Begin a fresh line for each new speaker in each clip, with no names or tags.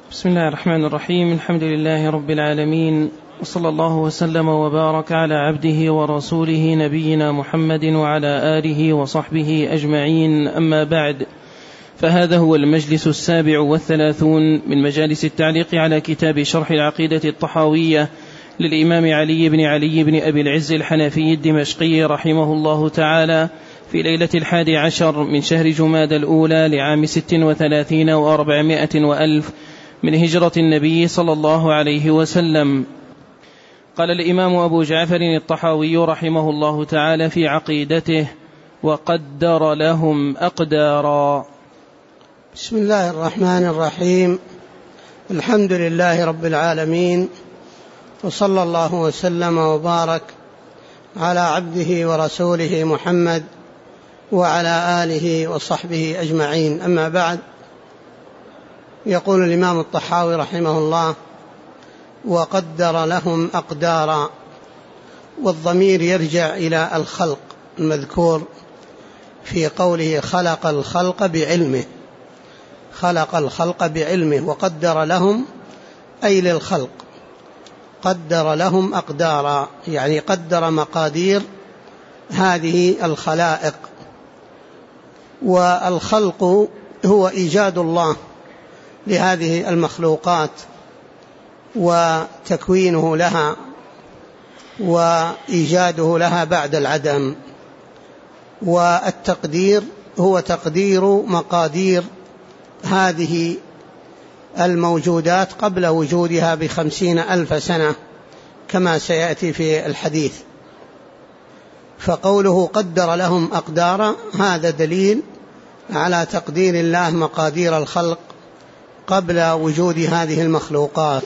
بسم الله الرحمن الرحيم. الحمد لله رب العالمين، وصلى الله وسلم وبارك على عبده ورسوله نبينا محمد وعلى آله وصحبه أجمعين. أما بعد، فهذا هو المجلس 37 من مجالس التعليق على كتاب شرح العقيدة الطحاوية للإمام علي بن أبي العز الحنفي الدمشقي رحمه الله تعالى، في ليلة 11 من شهر جماد الأولى لعام 36 و400 وألف من هجرة النبي صلى الله عليه وسلم. قال الإمام أبو جعفر الطحاوي رحمه الله تعالى في عقيدته: وقدر لهم أقدارا.
بسم الله الرحمن الرحيم. الحمد لله رب العالمين، وصلى الله وسلم وبارك على عبده ورسوله محمد وعلى آله وصحبه أجمعين. أما بعد، يقول الإمام الطحاوي رحمه الله: وقدر لهم أقدارا، والضمير يرجع إلى الخلق المذكور في قوله خلق الخلق بعلمه. خلق الخلق بعلمه، وقدر لهم أي للخلق، قدر لهم أقدارا، يعني قدر مقادير هذه الخلائق. والخلق هو إيجاد الله لهذه المخلوقات وتكوينه لها وإيجاده لها بعد العدم. والتقدير هو تقدير مقادير هذه الموجودات قبل وجودها ب50,000 سنة كما سيأتي في الحديث. فقوله قدر لهم أقدارا هذا دليل على تقدير الله مقادير الخلق قبل وجود هذه المخلوقات.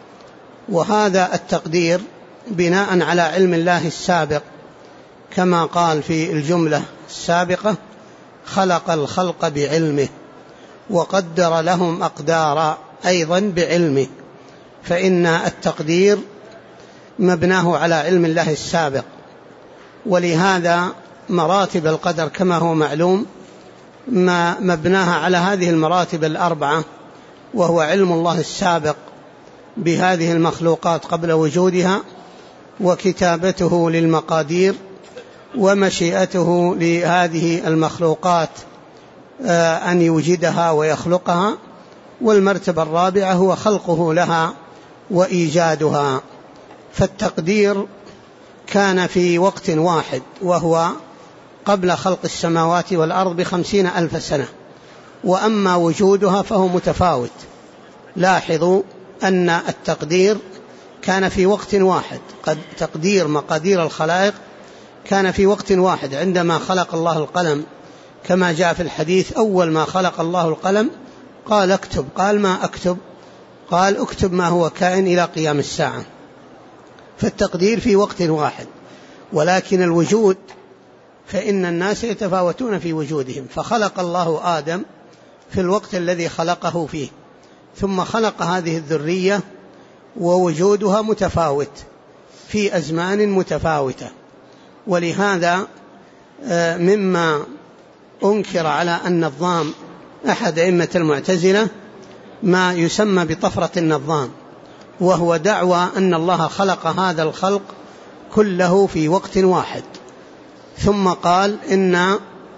وهذا التقدير بناء على علم الله السابق، كما قال في الجملة السابقة: خلق الخلق بعلمه، وقدر لهم أقدارا أيضا بعلمه. فإن التقدير مبناه على علم الله السابق، ولهذا مراتب القدر كما هو معلوم ما مبناها على هذه المراتب الأربعة، وهو علم الله السابق بهذه المخلوقات قبل وجودها، وكتابته للمقادير، ومشيئته لهذه المخلوقات أن يوجدها ويخلقها، والمرتبة الرابعة هو خلقه لها وإيجادها. فالتقدير كان في وقت واحد، وهو قبل خلق السماوات والأرض ب50,000 سنة. وأما وجودها فهو متفاوت. لاحظوا أن التقدير كان في وقت واحد، تقدير مقادير الخلائق كان في وقت واحد. عندما خلق الله القلم كما جاء في الحديث: أول ما خلق الله القلم قال اكتب. قال ما أكتب؟ قال اكتب ما هو كائن إلى قيام الساعة. فالتقدير في وقت واحد. ولكن الوجود فإن الناس يتفاوتون في وجودهم، فخلق الله آدم في الوقت الذي خلقه فيه، ثم خلق هذه الذرية، ووجودها متفاوت في أزمان متفاوتة. ولهذا مما أنكر على النظام أحد أئمة المعتزلة ما يسمى بطفرة النظام، وهو دعوى أن الله خلق هذا الخلق كله في وقت واحد، ثم قال إن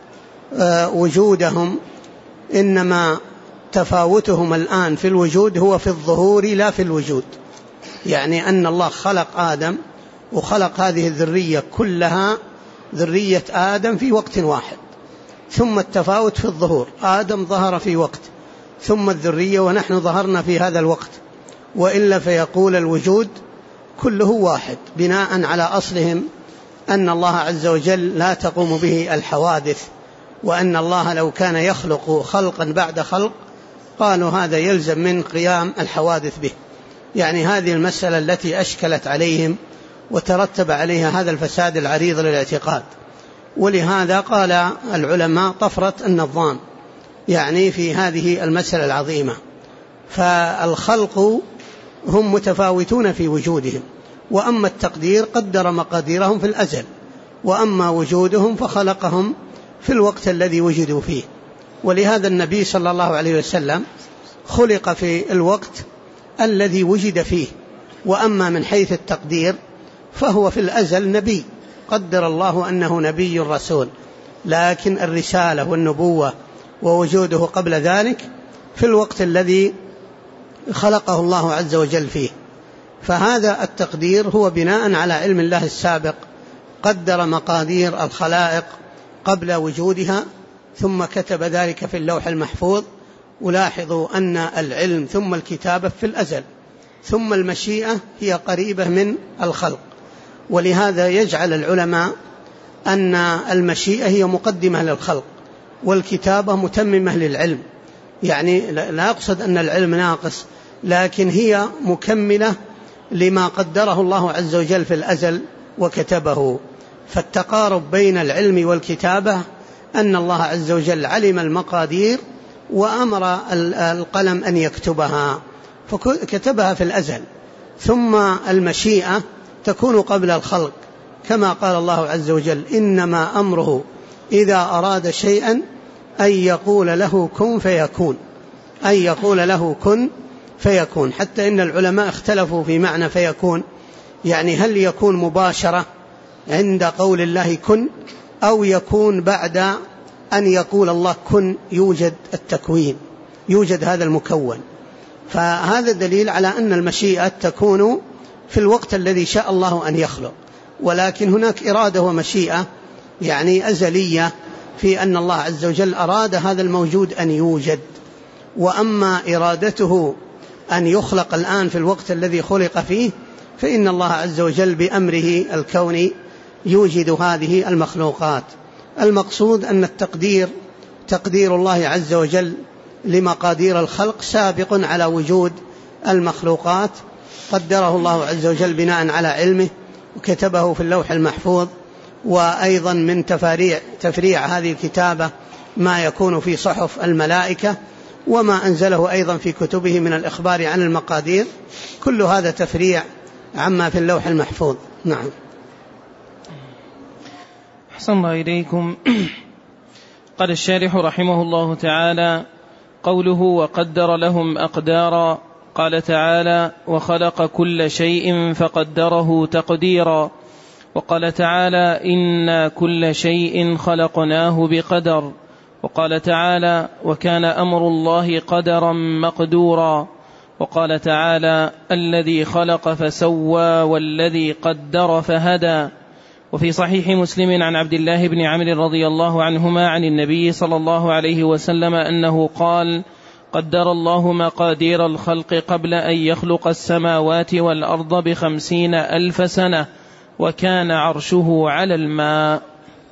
وجودهم إنما تفاوتهم الآن في الوجود هو في الظهور لا في الوجود. يعني أن الله خلق آدم وخلق هذه الذرية كلها ذرية آدم في وقت واحد، ثم التفاوت في الظهور، آدم ظهر في وقت ثم الذرية ونحن ظهرنا في هذا الوقت. وإلا فيقول الوجود كله واحد، بناء على أصلهم أن الله عز وجل لا تقوم به الحوادث، وأن الله لو كان يخلق خلقا بعد خلق قالوا هذا يلزم من قيام الحوادث به. يعني هذه المسألة التي أشكلت عليهم وترتب عليها هذا الفساد العريض للاعتقاد. ولهذا قال العلماء طفرة النظام، يعني في هذه المسألة العظيمة. فالخلق هم متفاوتون في وجودهم، وأما التقدير قدر مقاديرهم في الأزل، وأما وجودهم فخلقهم في الوقت الذي وجدوا فيه. ولهذا النبي صلى الله عليه وسلم خلق في الوقت الذي وجد فيه. وأما من حيث التقدير فهو في الأزل نبي، قدر الله أنه نبي رسول، لكن الرسالة والنبوة ووجوده قبل ذلك في الوقت الذي خلقه الله عز وجل فيه. فهذا التقدير هو بناء على علم الله السابق، قدر مقادير الخلائق قبل وجودها ثم كتب ذلك في اللوح المحفوظ. ولاحظوا أن العلم ثم الكتابة في الأزل، ثم المشيئة هي قريبة من الخلق. ولهذا يجعل العلماء أن المشيئة هي مقدمة للخلق والكتابة متممة للعلم. يعني لا أقصد أن العلم ناقص، لكن هي مكملة لما قدره الله عز وجل في الأزل وكتبه. فالتقارب بين العلم والكتابة أن الله عز وجل علم المقادير وأمر القلم أن يكتبها فكتبها في الأزل، ثم المشيئة تكون قبل الخلق، كما قال الله عز وجل: إنما أمره إذا أراد شيئا أن يقول له كن فيكون، أن يقول له كن فيكون. حتى إن العلماء اختلفوا في معنى فيكون، يعني هل يكون مباشرة عند قول الله كن، أو يكون بعد أن يقول الله كن يوجد التكوين، يوجد هذا المكون. فهذا دليل على أن المشيئة تكون في الوقت الذي شاء الله أن يخلق، ولكن هناك إرادة ومشيئة يعني أزلية في أن الله عز وجل أراد هذا الموجود أن يوجد. وأما إرادته أن يخلق الآن في الوقت الذي خلق فيه، فإن الله عز وجل بأمره الكوني يوجد هذه المخلوقات. المقصود أن التقدير، تقدير الله عز وجل لمقادير الخلق سابق على وجود المخلوقات، قدره الله عز وجل بناء على علمه وكتبه في اللوح المحفوظ. وأيضا من تفريع هذه الكتابة ما يكون في صحف الملائكة، وما أنزله أيضا في كتبه من الإخبار عن المقادير، كل هذا تفريع عما في اللوح المحفوظ. نعم.
أحسن الله إليكم. قال الشارح رحمه الله تعالى: قوله وقدر لهم أقدارا، قال تعالى: وخلق كل شيء فقدره تقديرا. وقال تعالى: إنا كل شيء خلقناه بقدر. وقال تعالى: وكان أمر الله قدرا مقدورا. وقال تعالى: الذي خلق فسوى والذي قدر فهدى. وفي صحيح مسلم عن عبد الله بن عمرو رضي الله عنهما عن النبي صلى الله عليه وسلم أنه قال: قدر الله مقادير الخلق قبل أن يخلق السماوات والأرض 50,000 سنة، وكان عرشه على الماء.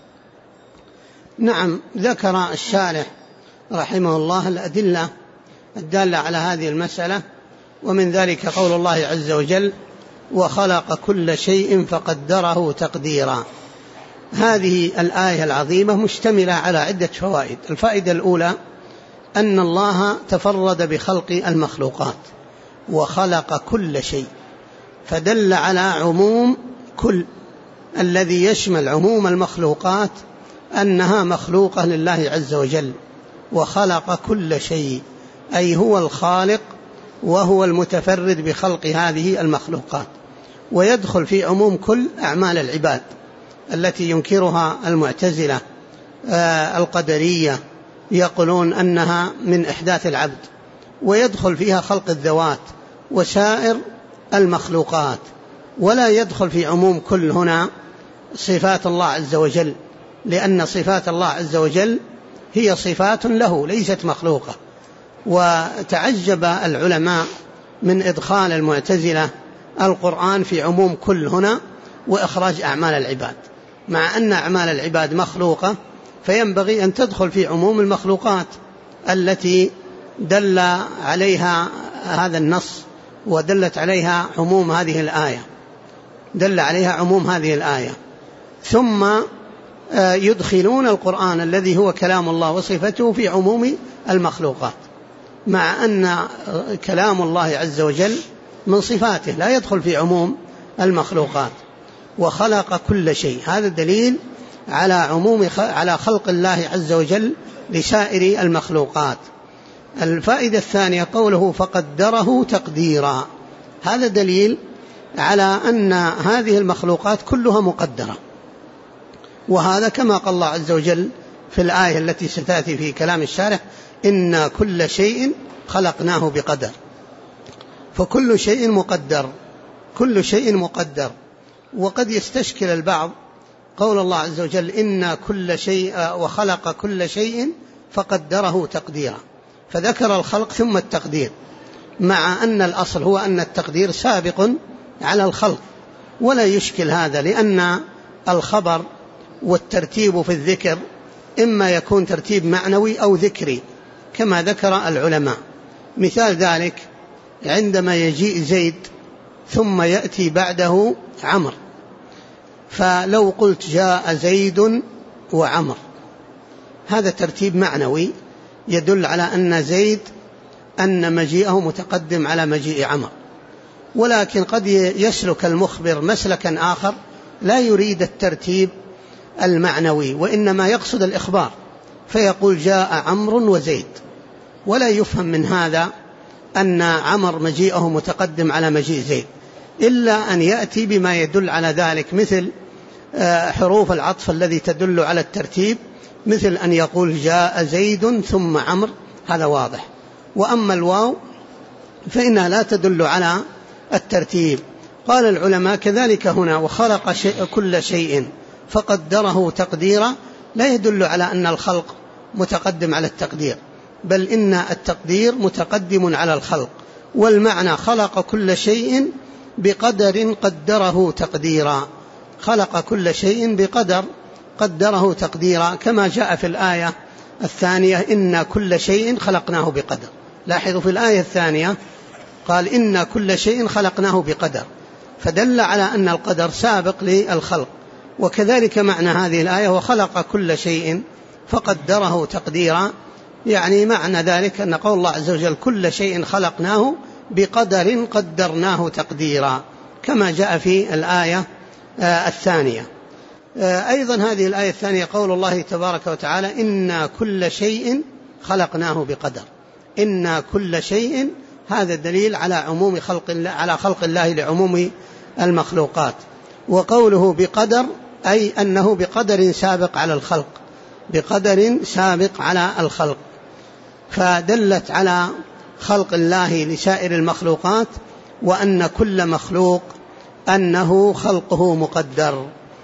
نعم. ذكر الشارح رحمه الله الأدلة الدالة على هذه المسألة، ومن ذلك قول الله عز وجل: وخلق كل شيء فقدره تقديرا. هذه الآية العظيمة مشتملة على عدة فوائد. الفائدة الأولى أن الله تفرد بخلق المخلوقات وخلق كل شيء، فدل على عموم كل الذي يشمل عموم المخلوقات أنها مخلوقة لله عز وجل. وخلق كل شيء أي هو الخالق وهو المتفرد بخلق هذه المخلوقات. ويدخل في عموم كل أعمال العباد التي ينكرها المعتزلة القدرية، يقولون أنها من إحداث العبد، ويدخل فيها خلق الذوات وسائر المخلوقات. ولا يدخل في عموم كل هنا صفات الله عز وجل، لأن صفات الله عز وجل هي صفات له ليست مخلوقة. وتعجب العلماء من إدخال المعتزلة القرآن في عموم كل هنا وإخراج أعمال العباد، مع أن أعمال العباد مخلوقة، فينبغي أن تدخل في عموم المخلوقات التي دل عليها هذا النص ودلت عليها عموم هذه الآية، دل عليها عموم هذه الآية. ثم يدخلون القرآن الذي هو كلام الله وصفته في عموم المخلوقات، مع أن كلام الله عز وجل من صفاته لا يدخل في عموم المخلوقات. وخلق كل شيء، هذا دليل على عموم على خلق الله عز وجل لسائر المخلوقات. الفائدة الثانية قوله فقدره تقديرا، هذا دليل على أن هذه المخلوقات كلها مقدرة، وهذا كما قال الله عز وجل في الآية التي ستأتي في كلام الشارح إن كل شيء خلقناه بقدر، فكل شيء مقدر، كل شيء مقدر. وقد يستشكل البعض قول الله عز وجل إن كل شيء وخلق كل شيء فقدره تقديرا، فذكر الخلق ثم التقدير، مع أن الأصل هو أن التقدير سابق على الخلق، ولا يشكل هذا، لأن الخبر والترتيب في الذكر إما يكون ترتيب معنوي أو ذكري كما ذكر العلماء. مثال ذلك عندما يجيء زيد ثم يأتي بعده عمر، فلو قلت جاء زيد وعمر، هذا ترتيب معنوي يدل على أن زيد أن مجيئه متقدم على مجيء عمر. ولكن قد يسلك المخبر مسلكا آخر لا يريد الترتيب المعنوي، وإنما يقصد الإخبار، فيقول جاء عمرو وزيد، ولا يفهم من هذا أن عمر مجيئه متقدم على مجيء زيد، إلا أن يأتي بما يدل على ذلك، مثل حروف العطف الذي تدل على الترتيب، مثل أن يقول جاء زيد ثم عمرو، هذا واضح. وأما الواو فإنها لا تدل على الترتيب. قال العلماء كذلك هنا وخلق كل شيء فقدره تقديرا لا يدل على أن الخلق متقدم على التقدير، بل إن التقدير متقدم على الخلق، والمعنى خلق كل شيء بقدر قدره تقديرا، خلق كل شيء بقدر قدره تقديرا، كما جاء في الآية الثانية إن كل شيء خلقناه بقدر. لاحظوا في الآية الثانية قال إن كل شيء خلقناه بقدر، فدل على أن القدر سابق للخلق. وكذلك معنى هذه الآية وخلق كل شيء فقدره تقديرا، يعني معنى ذلك أن قول الله عز وجل كل شيء خلقناه بقدر قدرناه تقديرا، كما جاء في الآية الثانية. أيضا هذه الآية الثانية قول الله تبارك وتعالى إن كل شيء خلقناه بقدر، إن كل شيء، هذا دليل على عموم خلق الله، على خلق الله لعموم المخلوقات. وقوله بقدر أي أنه بقدر سابق على الخلق، بقدر سابق على الخلق، فدلت على خلق الله لسائر المخلوقات، وأن كل مخلوق أنه خلقه مقدر.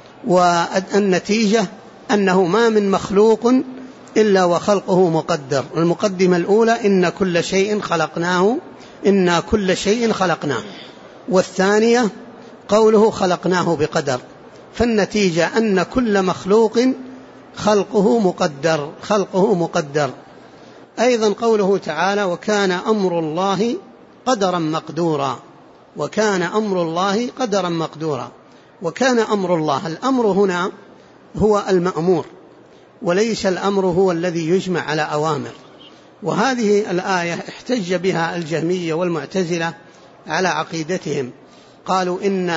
والنتيجة أنه ما من مخلوق إلا وخلقه مقدر. المقدمة الأولى إن كل شيء خلقناه، إن كل شيء خلقناه، والثانية قوله خلقناه بقدر، فالنتيجة أن كل مخلوق خلقه مقدر، خلقه مقدر. أيضا قوله تعالى وكان أمر الله قدرا مقدورا، وكان أمر الله قدرا مقدورا. وكان أمر الله، الأمر هنا هو المأمور، وليس الأمر هو الذي يجمع على أوامر. وهذه الآية احتج بها الجهمية والمعتزلة على عقيدتهم، قالوا إن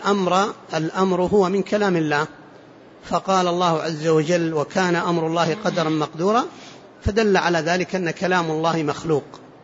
الأمر هو من كلام الله، فقال الله عز وجل وكان أمر الله قدرا مقدورا، فدل على ذلك أن كلام الله مخلوق،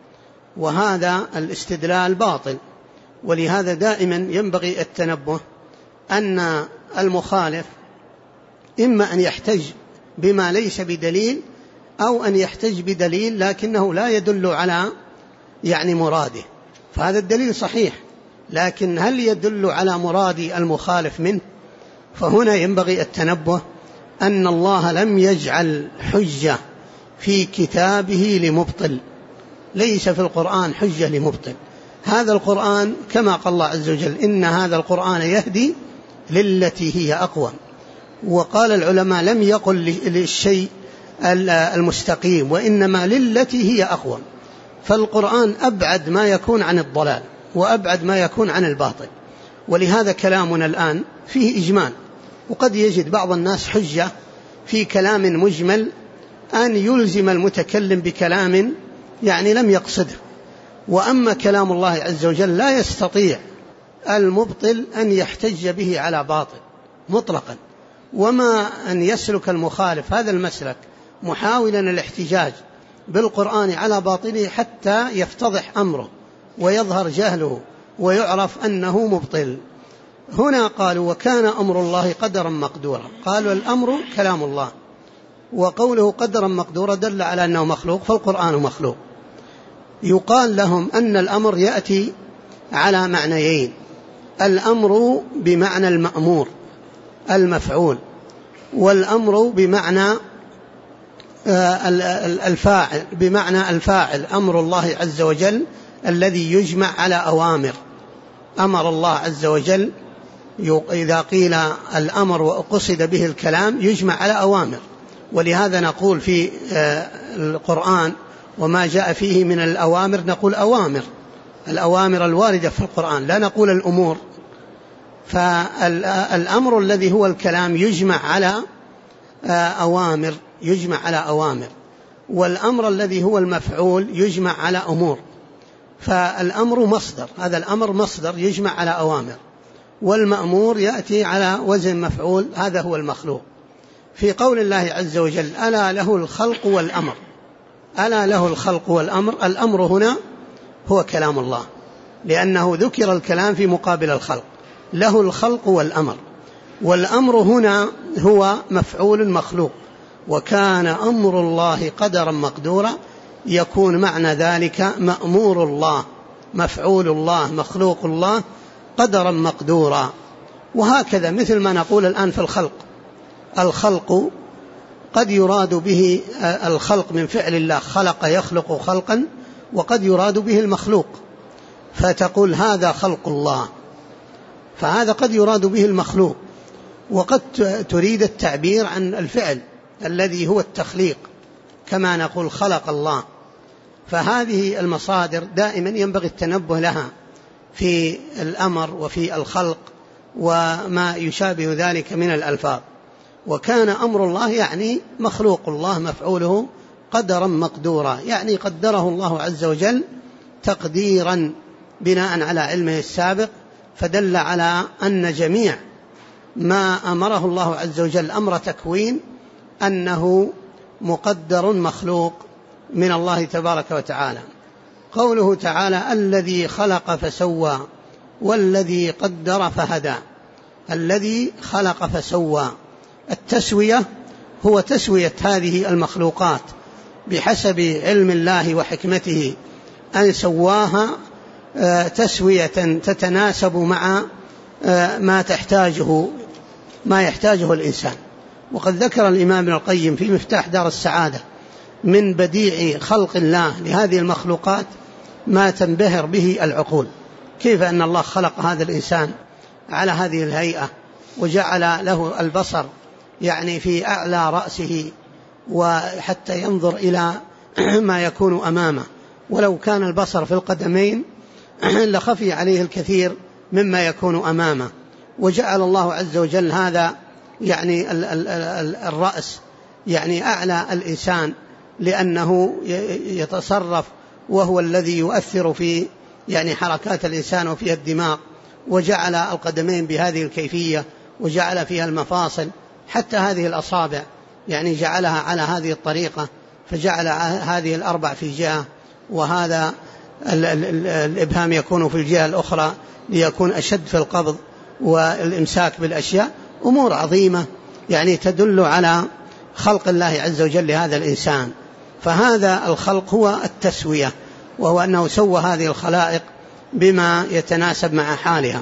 وهذا الاستدلال باطل. ولهذا دائما ينبغي التنبه أن المخالف إما أن يحتج بما ليس بدليل، أو أن يحتج بدليل لكنه لا يدل على مراده، فهذا الدليل صحيح، لكن هل يدل على مراد المخالف منه؟ فهنا ينبغي التنبه أن الله لم يجعل حجة في كتابه لمبطل، ليس في القرآن حجة لمبطل. هذا القرآن كما قال الله عز وجل إن هذا القرآن يهدي للتي هي أقوم. وقال العلماء لم يقل للشيء المستقيم، وإنما للتي هي أقوم، فالقرآن أبعد ما يكون عن الضلال وأبعد ما يكون عن الباطل. ولهذا كلامنا الآن فيه إجمال، وقد يجد بعض الناس حجة في كلام مجمل أن يلزم المتكلم بكلام لم يقصده. وأما كلام الله عز وجل لا يستطيع المبطل أن يحتج به على باطل مطلقا، وما أن يسلك المخالف هذا المسلك محاولا الاحتجاج بالقرآن على باطله حتى يفتضح أمره ويظهر جهله ويعرف أنه مبطل. هنا قالوا وكان أمر الله قدرا مقدورا، قالوا الأمر كلام الله، وقوله قدرا مقدورا دل على أنه مخلوق، فالقرآن مخلوق. يقال لهم أن الأمر يأتي على معنيين: الأمر بمعنى المأمور المفعول، والأمر بمعنى الفاعل، بمعنى الفاعل أمر الله عز وجل الذي يجمع على أوامر. أمر الله عز وجل، إذا قيل الأمر وقصد به الكلام يجمع على أوامر، ولهذا نقول في القرآن وما جاء فيه من الأوامر نقول أوامر، الأوامر الواردة في القرآن، لا نقول الأمور. فالأمر الذي هو الكلام يجمع على أوامر، يجمع على أوامر، والأمر الذي هو المفعول يجمع على أمور. فالأمر مصدر، هذا الأمر مصدر يجمع على أوامر، والمأمور يأتي على وزن مفعول، هذا هو المخلوق. في قول الله عز وجل ألا له الخلق والأمر، ألا له الخلق والأمر، الأمر هنا هو كلام الله، لأنه ذكر الكلام في مقابل الخلق، له الخلق والأمر، والأمر هنا هو مفعول مخلوق. وكان أمر الله قدرا مقدورا، يكون معنى ذلك مأمور الله، مفعول الله، مخلوق الله، قدرا مقدورا. وهكذا مثل ما نقول الآن في الخلق، الخلق قد يراد به الخلق من فعل الله، خلق يخلق خلقا، وقد يراد به المخلوق، فتقول هذا خلق الله، فهذا قد يراد به المخلوق، وقد تريد التعبير عن الفعل الذي هو التخليق، كما نقول خلق الله. فهذه المصادر دائما ينبغي التنبه لها في الأمر وفي الخلق وما يشابه ذلك من الألفاظ. وكان أمر الله يعني مخلوق الله، مفعوله قدرا مقدورا، يعني قدره الله عز وجل تقديرا بناء على علمه السابق، فدل على أن جميع ما أمره الله عز وجل أمر تكوين أنه مقدر مخلوق من الله تبارك وتعالى. قوله تعالى الذي خلق فسوى والذي قدر فهدى، الذي خلق فسوى، التسوية هو تسوية هذه المخلوقات بحسب علم الله وحكمته، أن سواها تسوية تتناسب مع ما يحتاجه الإنسان. وقد ذكر الإمام ابن القيم في مفتاح دار السعادة من بديع خلق الله لهذه المخلوقات ما تنبهر به العقول، كيف أن الله خلق هذا الإنسان على هذه الهيئة، وجعل له البصر يعني في أعلى رأسه وحتى ينظر إلى ما يكون أمامه، ولو كان البصر في القدمين لخفي عليه الكثير مما يكون أمامه. وجعل الله عز وجل هذا يعني الرأس يعني أعلى الإنسان، لأنه يتصرف وهو الذي يؤثر في يعني حركات الإنسان وفيها الدماغ. وجعل القدمين بهذه الكيفية، وجعل فيها المفاصل، حتى هذه الأصابع يعني جعلها على هذه الطريقة، فجعل هذه الأربع في جهة، وهذا الإبهام يكون في الجهة الأخرى ليكون أشد في القبض والإمساك بالأشياء. أمور عظيمة يعني تدل على خلق الله عز وجل لهذا الإنسان. فهذا الخلق هو التسوية، وهو أنه سوى هذه الخلائق بما يتناسب مع حالها.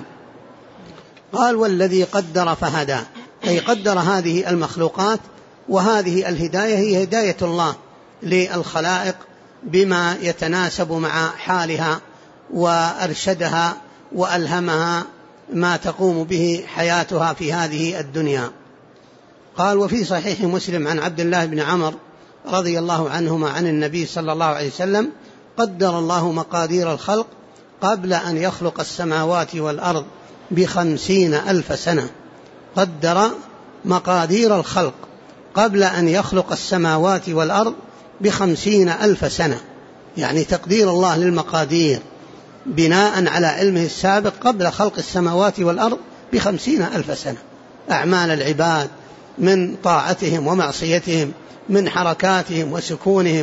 قال والذي قدر فهدى، أي قدر هذه المخلوقات، وهذه الهداية هي هداية الله للخلائق بما يتناسب مع حالها، وأرشدها وألهمها ما تقوم به حياتها في هذه الدنيا. قال وفي صحيح مسلم عن عبد الله بن عمر رضي الله عنهما عن النبي صلى الله عليه وسلم قدر الله مقادير الخلق قبل أن يخلق السماوات والأرض ب50,000 سنة. قدر مقادير الخلق قبل أن يخلق السماوات والأرض ب50,000 سنة، يعني تقدير الله للمقادير بناء على علمه السابق قبل خلق السماوات والأرض ب50,000 سنة. أعمال العباد من طاعتهم ومعصيتهم، من حركاتهم وسكونهم،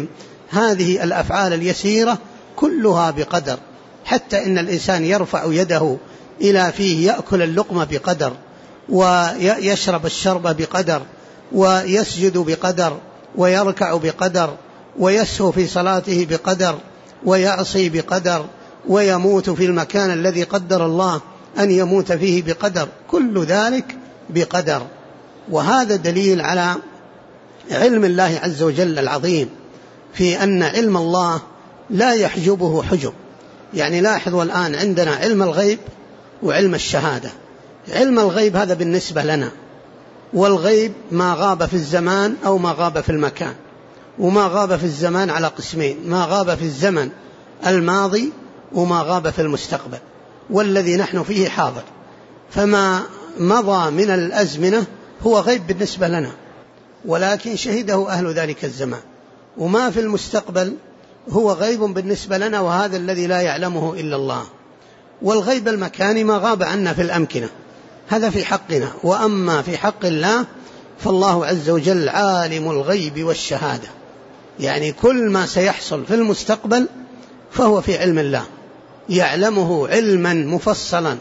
هذه الأفعال اليسيرة كلها بقدر، حتى إن الإنسان يرفع يده إلى فيه يأكل اللقمة بقدر، ويشرب الشرب بقدر، ويسجد بقدر، ويركع بقدر، ويسهو في صلاته بقدر، ويعصي بقدر، ويموت في المكان الذي قدر الله أن يموت فيه بقدر، كل ذلك بقدر. وهذا دليل على علم الله عز وجل العظيم، في أن علم الله لا يحجبه حجب. يعني لاحظوا الآن عندنا علم الغيب وعلم الشهادة. علم الغيب هذا بالنسبة لنا، والغيب ما غاب في الزمان أو ما غاب في المكان. وما غاب في الزمان على قسمين: ما غاب في الزمن الماضي وما غاب في المستقبل، والذي نحن فيه حاضر. فما مضى من الأزمنة هو غيب بالنسبة لنا، ولكن شهده أهل ذلك الزمان. وما في المستقبل هو غيب بالنسبة لنا، وهذا الذي لا يعلمه إلا الله. والغيب المكاني ما غاب عنا في الأمكنة، هذا في حقنا. وأما في حق الله فالله عز وجل عالم الغيب والشهادة، يعني كل ما سيحصل في المستقبل فهو في علم الله، يعلمه علما مفصلا،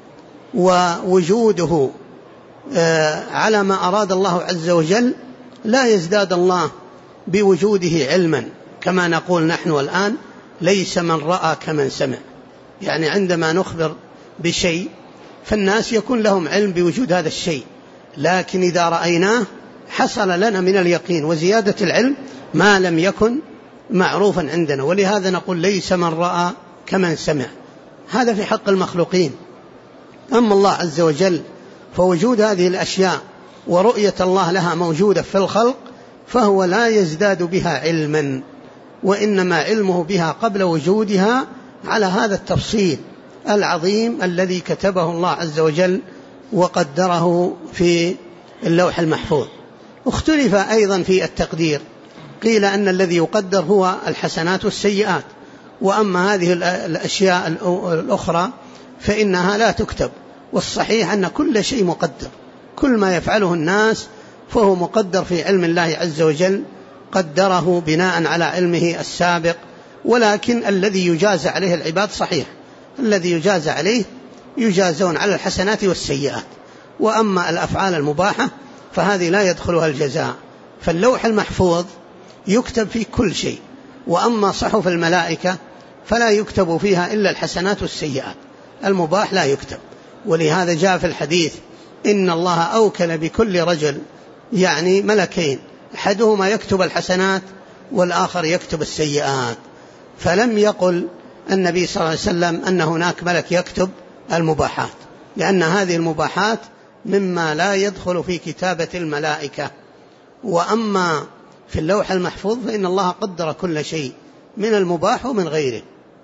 ووجوده على ما أراد الله عز وجل. لا يزداد الله بوجوده علما، كما نقول نحن الآن: ليس من رأى كمن سمع. يعني عندما نخبر بشيء فالناس يكون لهم علم بوجود هذا الشيء، لكن إذا رأيناه حصل لنا من اليقين وزيادة العلم ما لم يكن معروفا عندنا. ولهذا نقول: ليس من رأى كمن سمع. هذا في حق المخلوقين. أما الله عز وجل فوجود هذه الأشياء ورؤية الله لها موجودة في الخلق، فهو لا يزداد بها علما، وإنما علمه بها قبل وجودها على هذا التفصيل العظيم الذي كتبه الله عز وجل وقدره في اللوح المحفوظ. اختلف أيضا في التقدير، قيل أن الذي يقدر هو الحسنات والسيئات، وأما هذه الأشياء الأخرى فإنها لا تكتب. والصحيح أن كل شيء مقدر، كل ما يفعله الناس فهو مقدر في علم الله عز وجل، قدره بناء على علمه السابق. ولكن الذي يجازى عليه العباد صحيح، الذي يجازى عليه يجازون على الحسنات والسيئات. وأما الأفعال المباحة فهذه لا يدخلها الجزاء. فاللوح المحفوظ يكتب فيه كل شيء، وأما صحف الملائكة فلا يكتب فيها إلا الحسنات والسيئات، المباح لا يكتب. ولهذا جاء في الحديث: إن الله أوكل بكل رجل، يعني ملكين، أحدهما يكتب الحسنات والآخر يكتب السيئات. فلم يقل النبي صلى الله عليه وسلم أن هناك ملك يكتب المباحات، لأن هذه المباحات مما لا يدخل في كتابة الملائكة. وأما في اللوح المحفوظ فإن الله قدر كل شيء من المباح ومن غيره.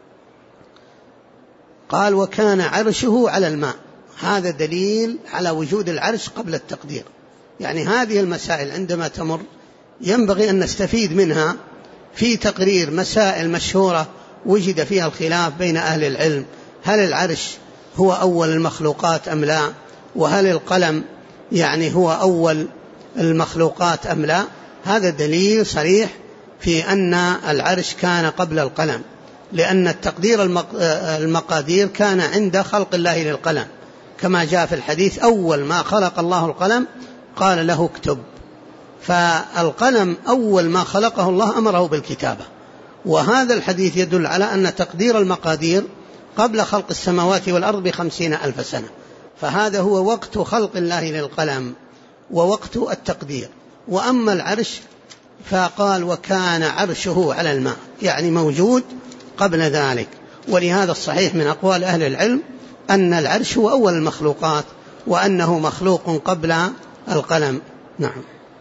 قال: وكان عرشه على الماء. هذا دليل على وجود العرش قبل التقدير. يعني هذه المسائل عندما تمر ينبغي أن نستفيد منها في تقرير مسائل مشهورة وجد فيها الخلاف بين أهل العلم: هل العرش هو أول المخلوقات أم لا؟ وهل القلم يعني هو أول المخلوقات أم لا؟ هذا دليل صريح في أن العرش كان قبل القلم، لأن التقدير المقادير كان عند خلق الله للقلم، كما جاء في الحديث: أول ما خلق الله القلم قال له اكتب. فالقلم أول ما خلقه الله أمره بالكتابة. وهذا الحديث يدل على أن تقدير المقادير قبل خلق السماوات والأرض ب50,000 سنة. فهذا هو وقت خلق الله للقلم ووقت التقدير. وأما العرش فقال: وكان عرشه على الماء، يعني موجود قبل ذلك. ولهذا الصحيح من أقوال أهل العلم أن العرش هو أول المخلوقات، وأنه مخلوق قبل القلم. نعم.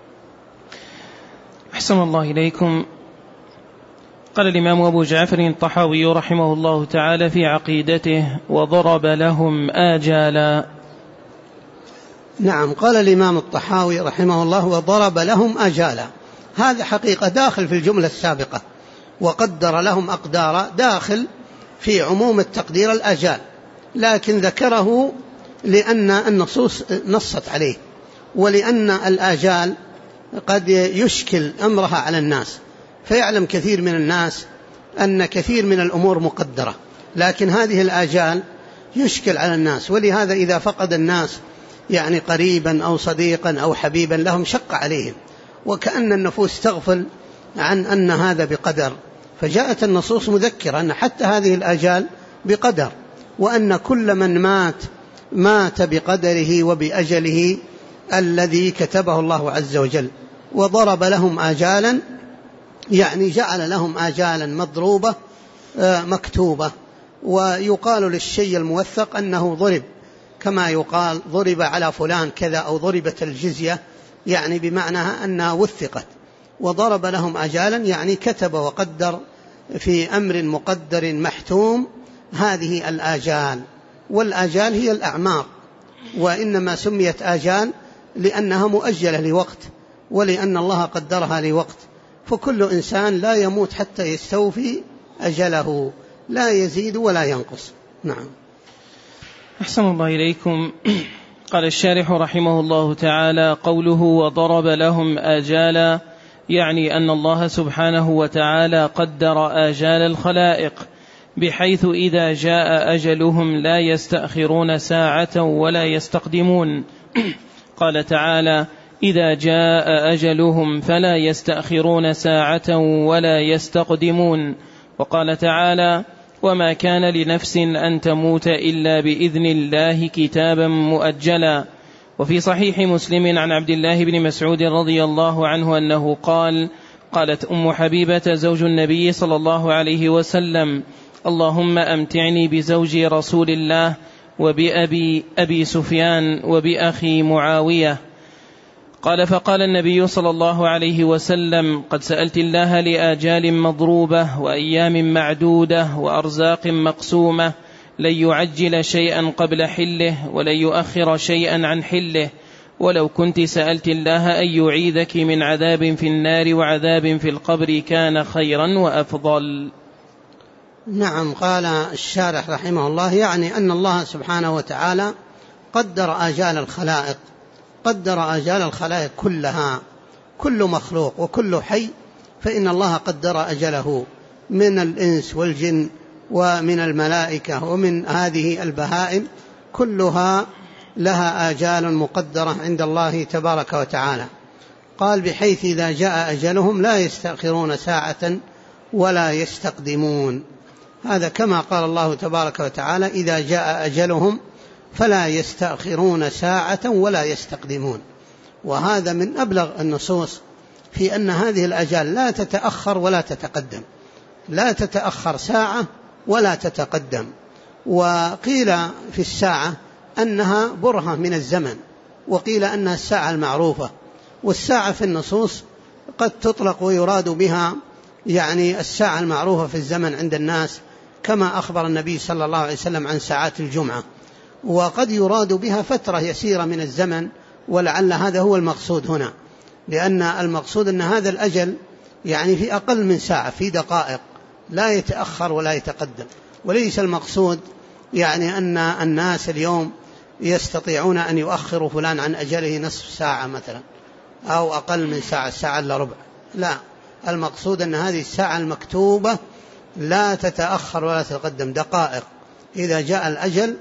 أحسن الله إليكم. قال الإمام أبو جعفر الطحاوي رحمه الله تعالى في عقيدته: وضرب لهم آجالا.
نعم، قال الإمام الطحاوي رحمه الله: وضرب لهم آجالا. هذا حقيقة داخل في الجملة السابقة، وقدر لهم أقدارا داخل في عموم التقدير الآجال، لكن ذكره لأن النصوص نصت عليه، ولأن الآجال قد يشكل أمرها على الناس. فيعلم كثير من الناس أن كثير من الأمور مقدرة، لكن هذه الآجال يشكل على الناس، ولهذا إذا فقد الناس يعني قريبا أو صديقا أو حبيبا لهم شق عليهم، وكأن النفوس تغفل عن أن هذا بقدر. فجاءت النصوص مذكرة أن حتى هذه الآجال بقدر، وأن كل من مات بقدره وبأجله الذي كتبه الله عز وجل. وضرب لهم آجالا، يعني جعل لهم آجالا مضروبة مكتوبة. ويقال للشيء الموثق أنه ضرب، كما يقال ضرب على فلان كذا أو ضربت الجزية، يعني بمعنى أنها وثقت. وضرب لهم آجالا يعني كتب وقدر في أمر مقدر محتوم هذه الآجال. والآجال هي الأعمار، وإنما سميت آجال لأنها مؤجلة لوقت، ولأن الله قدرها لوقت. فكل إنسان لا يموت حتى يستوفي أجله، لا يزيد ولا ينقص. نعم.
أحسن الله إليكم. قال الشارح رحمه الله تعالى: قوله وضرب لهم آجالا يعني أن الله سبحانه وتعالى قدر آجال الخلائق، بحيث إذا جاء أجلهم لا يستأخرون ساعة ولا يستقدمون. قال تعالى: إذا جاء أجلهم فلا يستأخرون ساعة ولا يستقدمون. وقال تعالى: وما كان لنفس أن تموت إلا بإذن الله كتابا مؤجلا. وفي صحيح مسلم عن عبد الله بن مسعود رضي الله عنه أنه قال: قالت أم حبيبة زوج النبي صلى الله عليه وسلم: اللهم أمتعني بزوجي رسول الله وبأبي سفيان وبأخي معاوية. قال: فقال النبي صلى الله عليه وسلم: قد سألت الله لآجال مضروبة وأيام معدودة وأرزاق مقسومة، لن يعجل شيئا قبل حله ولن يؤخر شيئا عن حله، ولو كنت سألت الله أن يعيذك من عذاب في النار وعذاب في القبر كان خيرا وأفضل.
نعم. قال الشارح رحمه الله: يعني أن الله سبحانه وتعالى قدر آجال الخلائق، قدر آجال الخلائق كلها، كل مخلوق وكل حي، فإن الله قدر أجله من الإنس والجن ومن الملائكة ومن هذه البهائم، كلها لها آجال مقدرة عند الله تبارك وتعالى. قال: بحيث إذا جاء أجلهم لا يستأخرون ساعة ولا يستقدمون. هذا كما قال الله تبارك وتعالى: إذا جاء أجلهم فلا يستأخرون ساعة ولا يستقدمون. وهذا من أبلغ النصوص في أن هذه الأجال لا تتأخر ولا تتقدم، لا تتأخر ساعة ولا تتقدم. وقيل في الساعة أنها برهة من الزمن، وقيل أنها الساعة المعروفة. والساعة في النصوص قد تطلق ويراد بها يعني الساعة المعروفة في الزمن عند الناس، كما أخبر النبي صلى الله عليه وسلم عن ساعات الجمعة. وقد يراد بها فترة يسيرة من الزمن، ولعل هذا هو المقصود هنا، لأن المقصود أن هذا الأجل يعني في أقل من ساعة، في دقائق، لا يتأخر ولا يتقدم. وليس المقصود يعني أن الناس اليوم يستطيعون أن يؤخروا فلان عن أجله نصف ساعة مثلا، أو أقل من ساعة، ساعة إلا ربع. لا، المقصود أن هذه الساعة المكتوبة لا تتأخر ولا تتقدم، دقائق. إذا جاء الأجل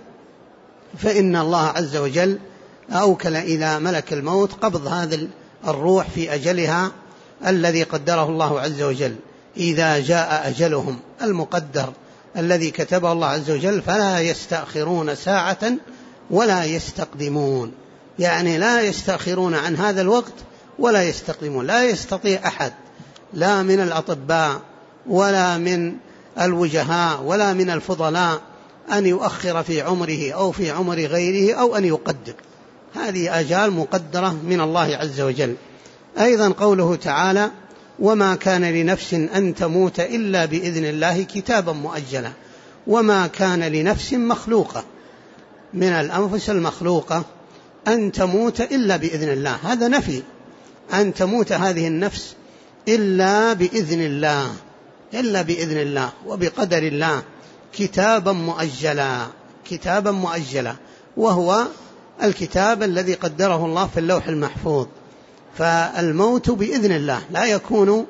فإن الله عز وجل أوكل إلى ملك الموت قبض هذا الروح في أجلها الذي قدره الله عز وجل. إذا جاء أجلهم المقدر الذي كتبه الله عز وجل فلا يستأخرون ساعة ولا يستقدمون، يعني لا يستأخرون عن هذا الوقت ولا يستقدمون. لا يستطيع أحد، لا من الأطباء ولا من الوجهاء ولا من الفضلاء، أن يؤخر في عمره أو في عمر غيره أو أن يقدر. هذه آجال مقدرة من الله عز وجل. أيضا قوله تعالى: وما كان لنفس أن تموت إلا بإذن الله كتابا مؤجلا. وما كان لنفس مخلوقة من الأنفس المخلوقة أن تموت إلا بإذن الله، هذا نفي، أن تموت هذه النفس إلا بإذن الله، إلا بإذن الله وبقدر الله، كتابا مؤجلا، كتابا مؤجلا، وهو الكتاب الذي قدره الله في اللوح المحفوظ. فالموت بإذن الله لا يكون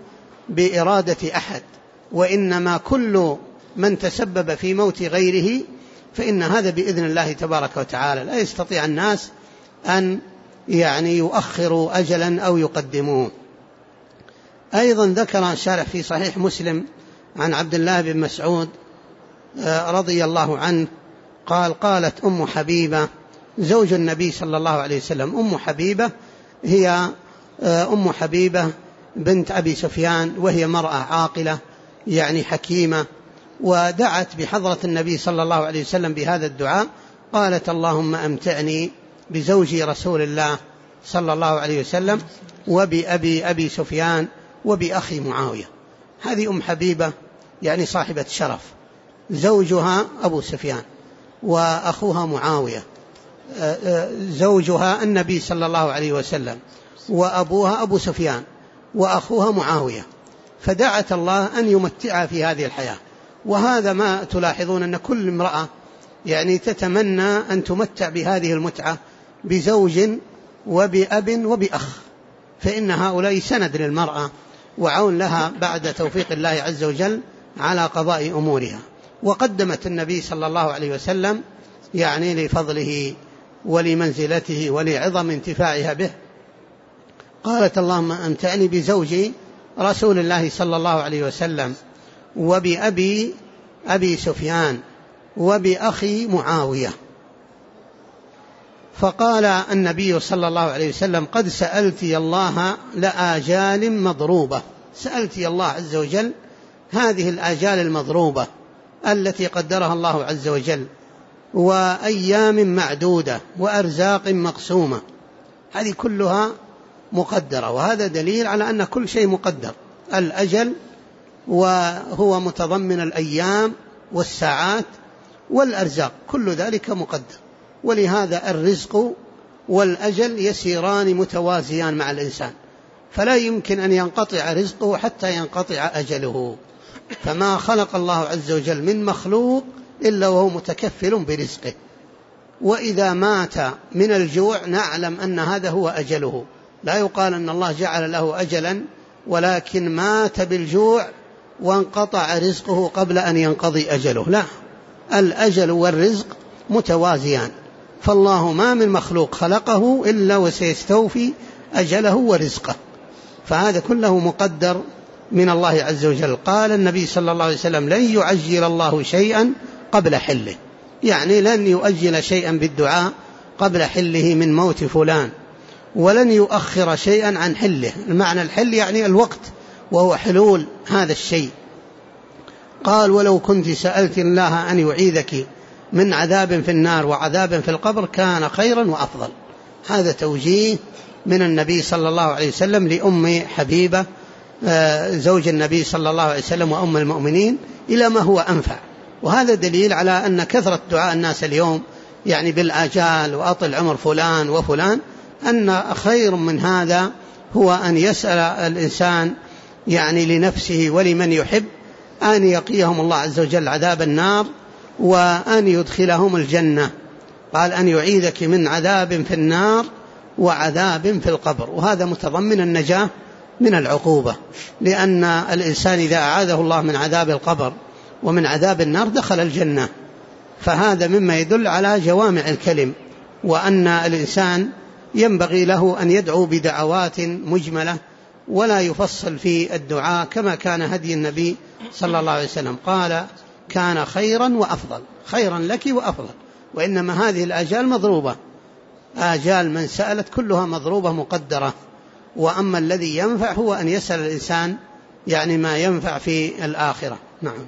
بإرادة أحد، وإنما كل من تسبب في موت غيره فإن هذا بإذن الله تبارك وتعالى. لا يستطيع الناس أن يؤخروا أجلا أو يقدموه. أيضا ذكر الشارح في صحيح مسلم عن عبد الله بن مسعود رضي الله عنه قال: قالت أم حبيبة زوج النبي صلى الله عليه وسلم. أم حبيبة هي أم حبيبة بنت أبي سفيان، وهي مرأة عاقلة حكيمة، ودعت بحضرة النبي صلى الله عليه وسلم بهذا الدعاء، قالت: اللهم أمتعني بزوج رسول الله صلى الله عليه وسلم أبي سفيان وبأخي معاوية. هذه أم حبيبة صاحبة شرف، زوجها أبو سفيان وأخوها معاوية، زوجها النبي صلى الله عليه وسلم، وأبوها أبو سفيان، وأخوها معاوية، فدعت الله أن يمتعها في هذه الحياة. وهذا ما تلاحظون أن كل امرأة تتمنى أن تمتع بهذه المتعة بزوج وبأب وبأخ، فإن هؤلاء سند للمرأة وعون لها بعد توفيق الله عز وجل على قضاء أمورها. وقدمت النبي صلى الله عليه وسلم لفضله ولمنزلته ولعظم انتفاعها به، قالت: اللهم أمتعني بزوج رسول الله صلى الله عليه وسلم وبأبي سفيان وبأخي معاوية. فقال النبي صلى الله عليه وسلم: قد سألتي الله لآجال مضروبة. سألتي الله عز وجل هذه الآجال المضروبة التي قدرها الله عز وجل، وأيام معدودة وأرزاق مقسومة، هذه كلها مقدرة. وهذا دليل على أن كل شيء مقدر. الأجل وهو متضمن الأيام والساعات والأرزاق، كل ذلك مقدر. ولهذا الرزق والأجل يسيران متوازيان مع الإنسان، فلا يمكن أن ينقطع رزقه حتى ينقطع أجله. فما خلق الله عز وجل من مخلوق إلا وهو متكفل برزقه. وإذا مات من الجوع نعلم أن هذا هو أجله، لا يقال أن الله جعل له أجلا ولكن مات بالجوع وانقطع رزقه قبل أن ينقضي أجله، لا، الأجل والرزق متوازيان. فالله ما من مخلوق خلقه إلا وسيستوفي أجله ورزقه، فهذا كله مقدر من الله عز وجل. قال النبي صلى الله عليه وسلم: لن يعجل الله شيئا قبل حله، لن يؤجل شيئا بالدعاء قبل حله من موت فلان، ولن يؤخر شيئا عن حله. المعنى الحل الوقت، وهو حلول هذا الشيء. قال: ولو كنت سألت الله أن يعيذك من عذاب في النار وعذاب في القبر كان خيرا وأفضل. هذا توجيه من النبي صلى الله عليه وسلم لأم حبيبة زوج النبي صلى الله عليه وسلم وأم المؤمنين إلى ما هو أنفع. وهذا دليل على أن كثرة دعاء الناس اليوم بالآجال وأطل عمر فلان وفلان، أن خير من هذا هو أن يسأل الإنسان لنفسه ولمن يحب أن يقيهم الله عز وجل عذاب النار وأن يدخلهم الجنة. قال: أن يعيذك من عذاب في النار وعذاب في القبر. وهذا متضمن النجاة من العقوبة، لأن الإنسان إذا أعاذه الله من عذاب القبر ومن عذاب النار دخل الجنة. فهذا مما يدل على جوامع الكلم، وأن الإنسان ينبغي له أن يدعو بدعوات مجملة ولا يفصل في الدعاء، كما كان هدي النبي صلى الله عليه وسلم. قال: كان خيرا وأفضل، خيرا لك وأفضل. وإنما هذه الآجال مضروبة، آجال من سألت كلها مضروبة مقدرة. وأما الذي ينفع هو أن يسأل الإنسان ما ينفع في الآخرة. نعم.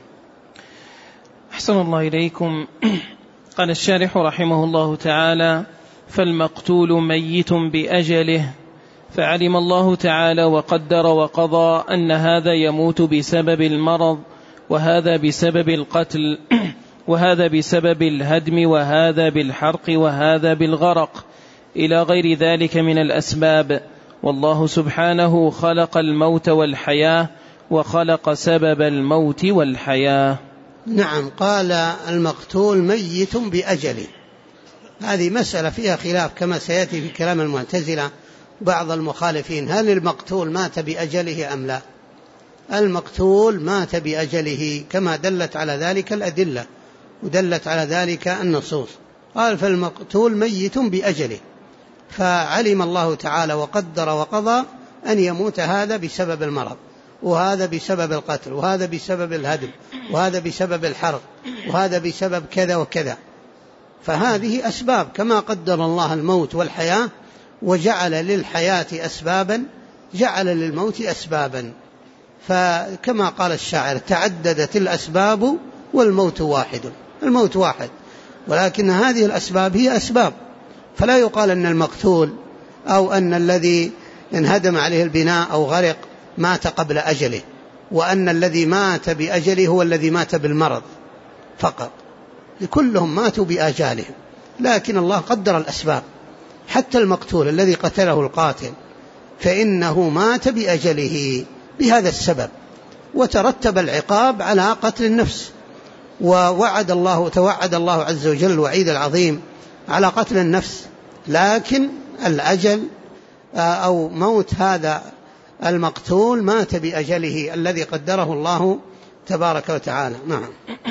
أحسن الله إليكم. قال الشارح رحمه الله تعالى: فالمقتول ميت بأجله، فعلم الله تعالى وقدر وقضى أن هذا يموت بسبب المرض، وهذا بسبب القتل، وهذا بسبب الهدم، وهذا بالحرق، وهذا بالغرق، إلى غير ذلك من الأسباب. والله سبحانه خلق الموت والحياة، وخلق سبب الموت والحياة.
نعم. قال: المقتول ميت بأجله. هذه مسألة فيها خلاف كما سيأتي في كلام المعتزلة بعض المخالفين، هل المقتول مات بأجله أم لا؟ المقتول مات بأجله، كما دلت على ذلك الأدلة ودلت على ذلك النصوص. قال فالمقتول ميت بأجله، فعلم الله تعالى وقدر وقضى أن يموت هذا بسبب المرض، وهذا بسبب القتل، وهذا بسبب الهدم، وهذا بسبب الحرق، وهذا بسبب كذا وكذا. فهذه أسباب، كما قدر الله الموت والحياة وجعل للحياة أسبابا جعل للموت أسبابا. فكما قال الشاعر تعددت الأسباب والموت واحد. الموت واحد، ولكن هذه الأسباب هي أسباب، فلا يقال أن المقتول أو أن الذي انهدم عليه البناء أو غرق مات قبل أجله، وأن الذي مات بأجله هو الذي مات بالمرض فقط. كلهم ماتوا بآجالهم، لكن الله قدر الأسباب. حتى المقتول الذي قتله القاتل فإنه مات بأجله بهذا السبب، وترتب العقاب على قتل النفس. توعد الله عز وجل الوعيد العظيم على قتل النفس، لكن الأجل أو موت هذا المقتول مات بأجله الذي قدره الله تبارك وتعالى. نعم.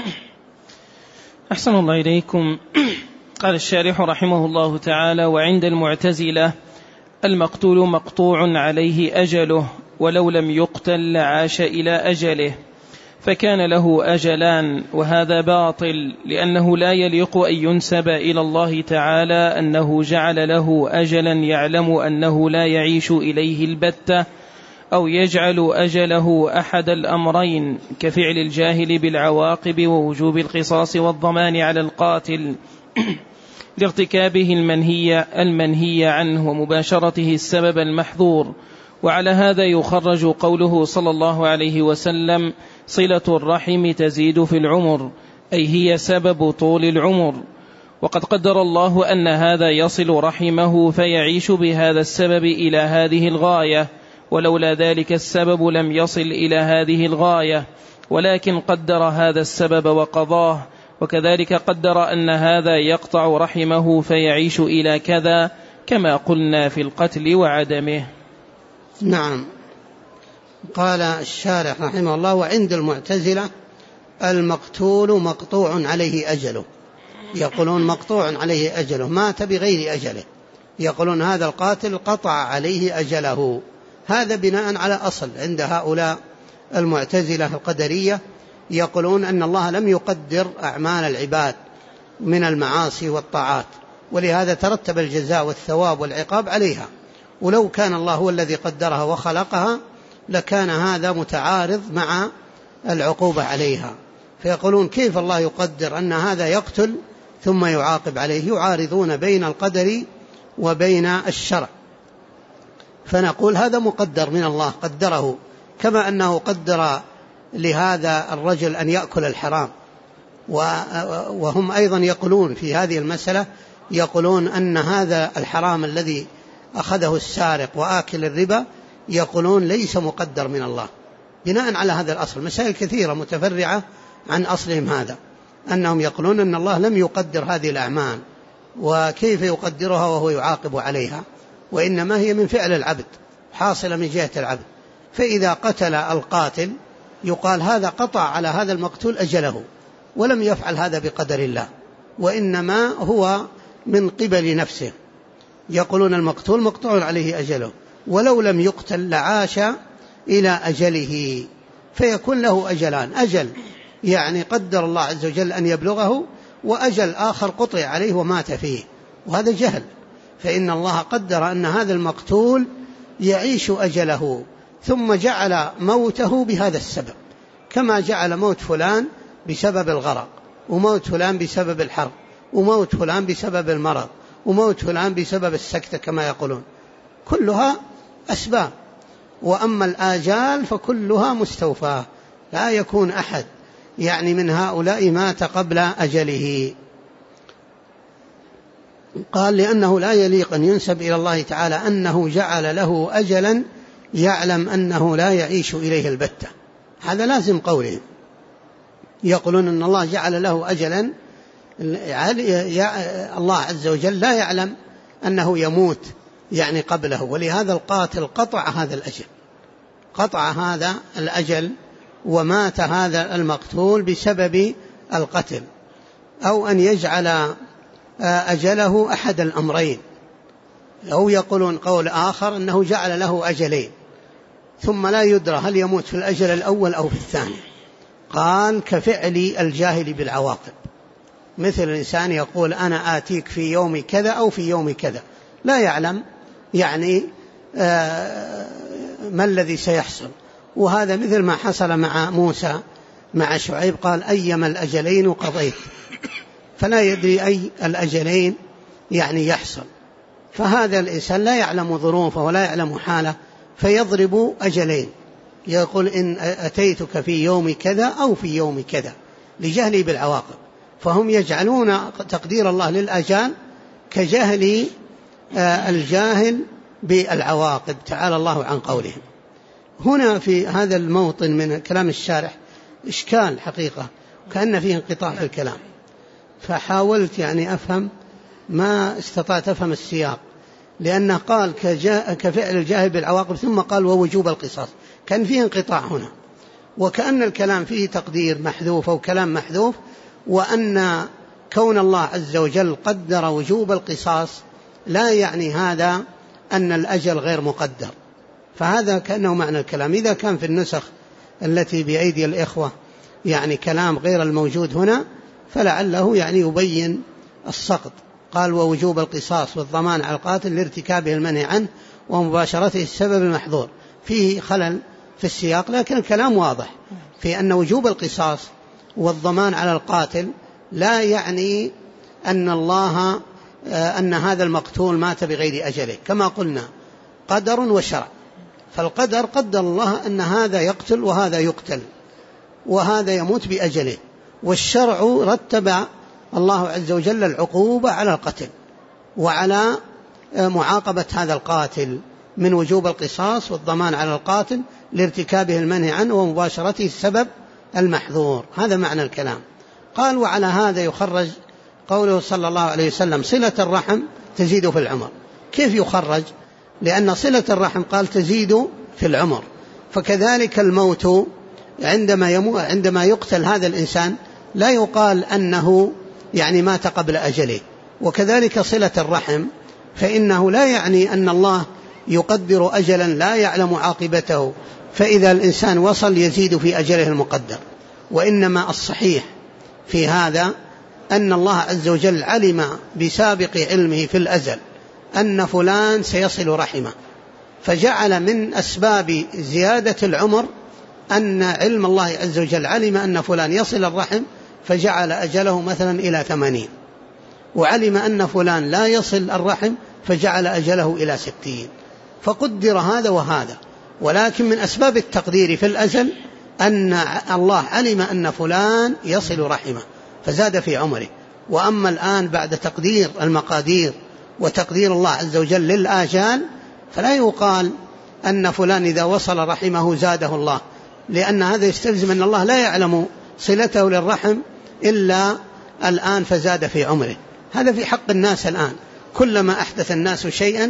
أحسن الله إليكم. قال الشارح رحمه الله تعالى: وعند المعتزلة المقتول مقطوع عليه أجله، ولو لم يقتل لعاش إلى أجله، فكان له أجلان، وهذا باطل، لأنه لا يليق أن ينسب إلى الله تعالى أنه جعل له أجلا يعلم أنه لا يعيش إليه البتة، أو يجعل أجله أحد الأمرين، كفعل الجاهل بالعواقب ووجوب القصاص والضمان على القاتل لارتكابه المنهي عنه ومباشرته السبب المحظور. وعلى هذا يخرج قوله صلى الله عليه وسلم: صلة الرحم تزيد في العمر، أي هي سبب طول العمر. وقد قدر الله أن هذا يصل رحمه فيعيش بهذا السبب إلى هذه الغاية، ولولا ذلك السبب لم يصل إلى هذه الغاية، ولكن قدر هذا السبب وقضاه. وكذلك قدر أن هذا يقطع رحمه فيعيش إلى كذا، كما قلنا في القتل وعدمه.
نعم. قال الشارح رحمه الله: وعند المعتزلة المقتول مقطوع عليه أجله. يقولون مقطوع عليه أجله، مات بغير أجله. يقولون هذا القاتل قطع عليه أجله. هذا بناء على أصل عند هؤلاء المعتزلة القدرية، يقولون أن الله لم يقدر أعمال العباد من المعاصي والطاعات، ولهذا ترتب الجزاء والثواب والعقاب عليها. ولو كان الله هو الذي قدرها وخلقها لكان هذا متعارض مع العقوبة عليها. فيقولون كيف الله يقدر أن هذا يقتل ثم يعاقب عليه؟ يعارضون بين القدر وبين الشرع. فنقول هذا مقدر من الله، قدره، كما أنه قدر لهذا الرجل أن يأكل الحرام. وهم أيضا يقولون في هذه المسألة، يقولون أن هذا الحرام الذي أخذه السارق وآكل الربا، يقولون ليس مقدر من الله، بناء على هذا الأصل. مسائل كثيرة متفرعة عن أصلهم هذا، أنهم يقولون أن الله لم يقدر هذه الأعمال، وكيف يقدرها وهو يعاقب عليها، وإنما هي من فعل العبد، حاصلة من جهة العبد. فإذا قتل القاتل يقال هذا قطع على هذا المقتول أجله، ولم يفعل هذا بقدر الله، وإنما هو من قبل نفسه. يقولون المقتول مقطوع عليه أجله، ولو لم يقتل لعاش إلى أجله، فيكون له أجلان: أجل يعني قدر الله عز وجل أن يبلغه، وأجل آخر قطع عليه ومات فيه، وهذا جهل. فإن الله قدر أن هذا المقتول يعيش أجله، ثم جعل موته بهذا السبب، كما جعل موت فلان بسبب الغرق، وموت فلان بسبب الحرب، وموت فلان بسبب المرض، وموت فلان بسبب السكتة كما يقولون. كلها أسباب. وأما الآجال فكلها مستوفاة، لا يكون أحد يعني من هؤلاء مات قبل أجله. قال: لأنه لا يليق أن ينسب إلى الله تعالى أنه جعل له أجلا يعلم أنه لا يعيش إليه البتة. هذا لازم قولهم. يقولون أن الله جعل له أجلا، الله عز وجل لا يعلم أنه يموت يعني قبله، ولهذا القاتل قطع هذا الأجل، قطع هذا الأجل ومات هذا المقتول بسبب القتل، أو أن يجعل أجله أحد الأمرين، أو يقولون قول آخر أنه جعل له أجلين ثم لا يدرى هل يموت في الأجل الأول أو في الثاني. قال كفعل الجاهل بالعواقب، مثل الإنسان يقول أنا آتيك في يوم كذا أو في يوم كذا، لا يعلم يعني ما الذي سيحصل. وهذا مثل ما حصل مع موسى مع شعيب، قال أيما الأجلين قضيت، فلا يدري أي الأجلين يعني يحصل. فهذا الإنسان لا يعلم ظروفه ولا يعلم حاله فيضرب أجلين، يقول إن أتيتك في يوم كذا أو في يوم كذا لجهله بالعواقب. فهم يجعلون تقدير الله للأجال كجهل الجاهل بالعواقب، تعالى الله عن قولهم. هنا في هذا الموطن من كلام الشارح إشكال حقيقة، كأن فيه انقطاع في الكلام، فحاولت يعني أفهم، ما استطعت أفهم السياق، لأنه قال كفعل الجاهل بالعواقب ثم قال ووجوب القصاص، كان فيه انقطاع هنا، وكأن الكلام فيه تقدير محذوف أو كلام محذوف، وأن كون الله عز وجل قدر وجوب القصاص لا يعني هذا أن الأجل غير مقدر. فهذا كأنه معنى الكلام. إذا كان في النسخ التي بأيدي الإخوة يعني كلام غير الموجود هنا، فلعله يعني يبين السقط. قال ووجوب القصاص والضمان على القاتل لارتكابه المنهي عنه ومباشرته السبب المحظور، فيه خلل في السياق، لكن الكلام واضح في أن وجوب القصاص والضمان على القاتل لا يعني أن الله أن هذا المقتول مات بغير أجله، كما قلنا قدر وشرع. فالقدر قدر الله أن هذا يقتل وهذا يقتل وهذا يموت بأجله، والشرع رتب الله عز وجل العقوبة على القتل وعلى معاقبة هذا القاتل من وجوب القصاص والضمان على القاتل لارتكابه المنهي عنه ومباشرته السبب المحظور. هذا معنى الكلام. قال وعلى هذا يخرج قوله صلى الله عليه وسلم صلة الرحم تزيد في العمر. كيف يخرج؟ لأن صلة الرحم قال تزيد في العمر، فكذلك الموت عندما يقتل هذا الإنسان لا يقال أنه يعني مات قبل أجله. وكذلك صلة الرحم فإنه لا يعني أن الله يقدر أجلا لا يعلم عاقبته، فإذا الإنسان وصل يزيد في أجله المقدر. وإنما الصحيح في هذا أن الله عز وجل علم بسابق علمه في الأزل أن فلان سيصل رحمه، فجعل من أسباب زيادة العمر أن علم الله عز وجل علم أن فلان يصل الرحم فجعل أجله مثلا إلى 80، وعلم أن فلان لا يصل الرحم فجعل أجله إلى 60، فقدر هذا وهذا. ولكن من أسباب التقدير في الأزل أن الله علم أن فلان يصل رحمه فزاد في عمره. وأما الآن بعد تقدير المقادير وتقدير الله عز وجل للآجال فلا يقال أن فلان إذا وصل رحمه زاده الله، لأن هذا يستلزم أن الله لا يعلم صلته للرحم إلا الآن فزاد في عمره. هذا في حق الناس الآن، كلما أحدث الناس شيئا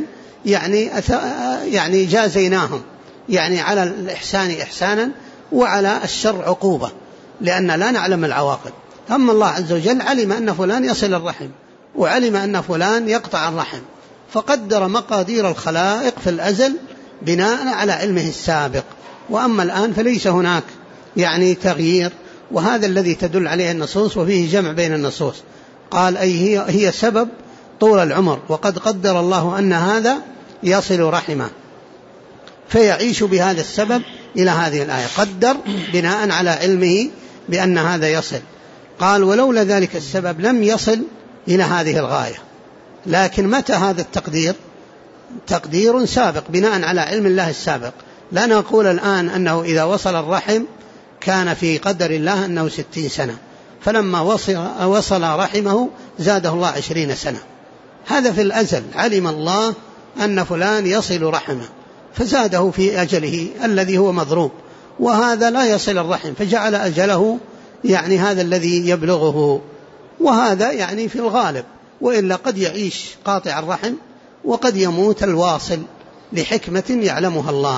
يعني جازيناهم يعني على الإحسان إحسانا وعلى الشر عقوبة، لأن لا نعلم العواقب. أما الله عز وجل علم أن فلان يصل الرحم وعلم أن فلان يقطع الرحم، فقدر مقادير الخلائق في الأزل بناء على علمه السابق. وأما الآن فليس هناك يعني تغيير، وهذا الذي تدل عليه النصوص، وفيه جمع بين النصوص. قال أي هي سبب طول العمر، وقد قدر الله أن هذا يصل رحمه فيعيش بهذا السبب إلى هذه الآية، قدر بناء على علمه بأن هذا يصل. قال ولولا ذلك السبب لم يصل إلى هذه الغاية. لكن متى هذا التقدير؟ تقدير سابق بناء على علم الله السابق. لا نقول الآن أنه إذا وصل الرحم كان في قدر الله أنه 60 سنة، فلما وصل رحمه زاده الله 20 سنة. هذا في الأزل علم الله أن فلان يصل رحمه فزاده في أجله الذي هو مضروب، وهذا لا يصل الرحم فجعل أجله يعني هذا الذي يبلغه. وهذا يعني في الغالب، وإلا قد يعيش قاطع الرحم وقد يموت الواصل لحكمة يعلمها الله.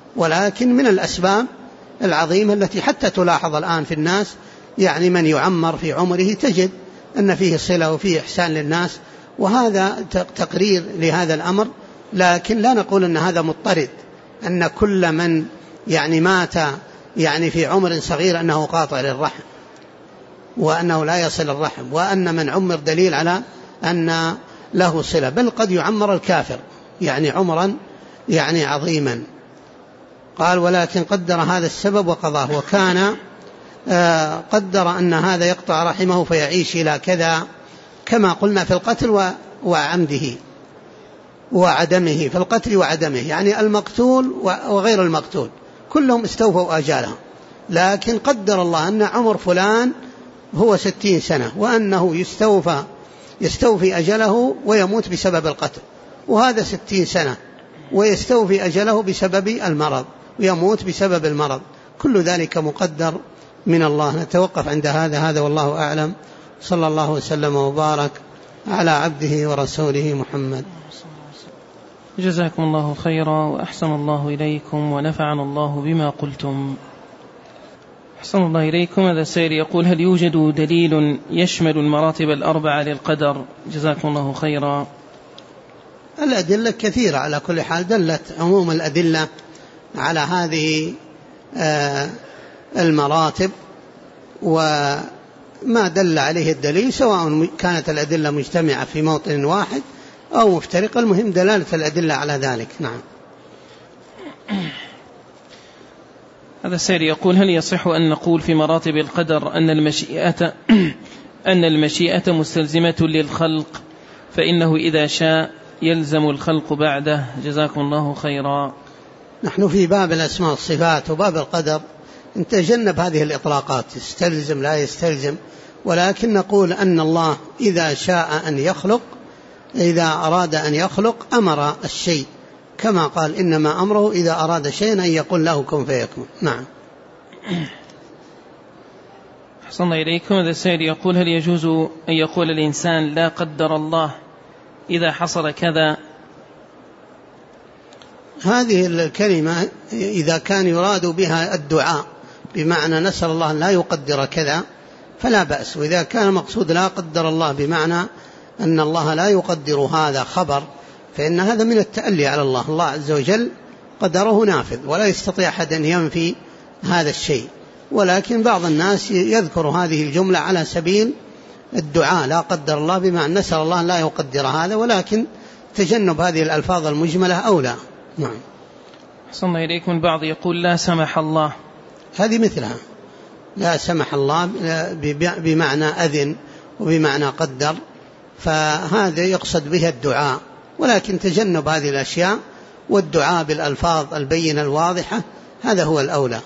ولكن من الأسباب العظيمة التي حتى تلاحظ الآن في الناس، يعني من يعمر في عمره تجد أن فيه صلة وفيه إحسان للناس، وهذا تقرير لهذا الأمر. لكن لا نقول أن هذا مضطرد، أن كل من يعني مات يعني في عمر صغير أنه قاطع للرحم وأنه لا يصل الرحم، وأن من عمر دليل على أن له صلة، بل قد يعمر الكافر يعني عمرا يعني عظيما. قال ولكن قدر هذا السبب وقضاه، وكان قدر أن هذا يقطع رحمه فيعيش إلى كذا، كما قلنا في القتل وعمده وعدمه، في القتل وعدمه يعني المقتول وغير المقتول كلهم استوفوا آجالهم، لكن قدر الله أن عمر فلان هو 60 سنة وأنه يستوفي أجله ويموت بسبب القتل، وهذا 60 سنة ويستوفي أجله بسبب المرض ويموت بسبب المرض، كل ذلك مقدر من الله. نتوقف عند هذا والله أعلم. صلى الله وسلم وبارك على عبده ورسوله محمد.
جزاكم الله خيرا وأحسن الله إليكم ونفعنا الله بما قلتم. أحسن الله إليكم. هذا السائل يقول هل يوجد دليل يشمل المراتب الأربعة للقدر؟ جزاكم الله خيرا.
الأدلة كثيرة على كل حال، دلت عموم الأدلة على هذه المراتب، وما دل عليه الدليل سواء كانت الأدلة مجتمعة في موطن واحد أو مفترقة، المهم دلالة الأدلة على ذلك. نعم.
هذا السائل يقول هل يصح أن نقول في مراتب القدر أن المشيئة مستلزمة للخلق، فإنه إذا شاء يلزم الخلق بعده؟ جزاكم الله خيرا.
نحن في باب الأسماء والصفات وباب القدر نتجنب هذه الإطلاقات، يستلزم لا يستلزم، ولكن نقول أن الله إذا شاء أن يخلق، إذا أراد أن يخلق أمر الشيء، كما قال إنما أمره إذا أراد شيئا أن يقول له كن فيكون. نعم.
أحسن الله إليكم. هذا السائل يقول هل يجوز أن يقول الإنسان لا قدر الله إذا حصل كذا؟
هذه الكلمة إذا كان يراد بها الدعاء بمعنى نسأل الله لا يقدر كذا فلا بأس، وإذا كان مقصود لا قدر الله بمعنى أن الله لا يقدر هذا خبر، فإن هذا من التألي على الله. الله عز وجل قدره نافذ ولا يستطيع أحد أن ينفي هذا الشيء، ولكن بعض الناس يذكر هذه الجملة على سبيل الدعاء لا قدر الله بمعنى نسأل الله لا يقدر هذا، ولكن تجنب هذه الألفاظ المجملة أولى. نعم.
أحسن الله إليكم. البعض يقول لا سمح الله،
هذه مثلها لا سمح الله بمعنى أذن وبمعنى قدر، فهذا يقصد بها الدعاء، ولكن تجنب هذه الأشياء والدعاء بالألفاظ البينة الواضحة هذا هو الأولى.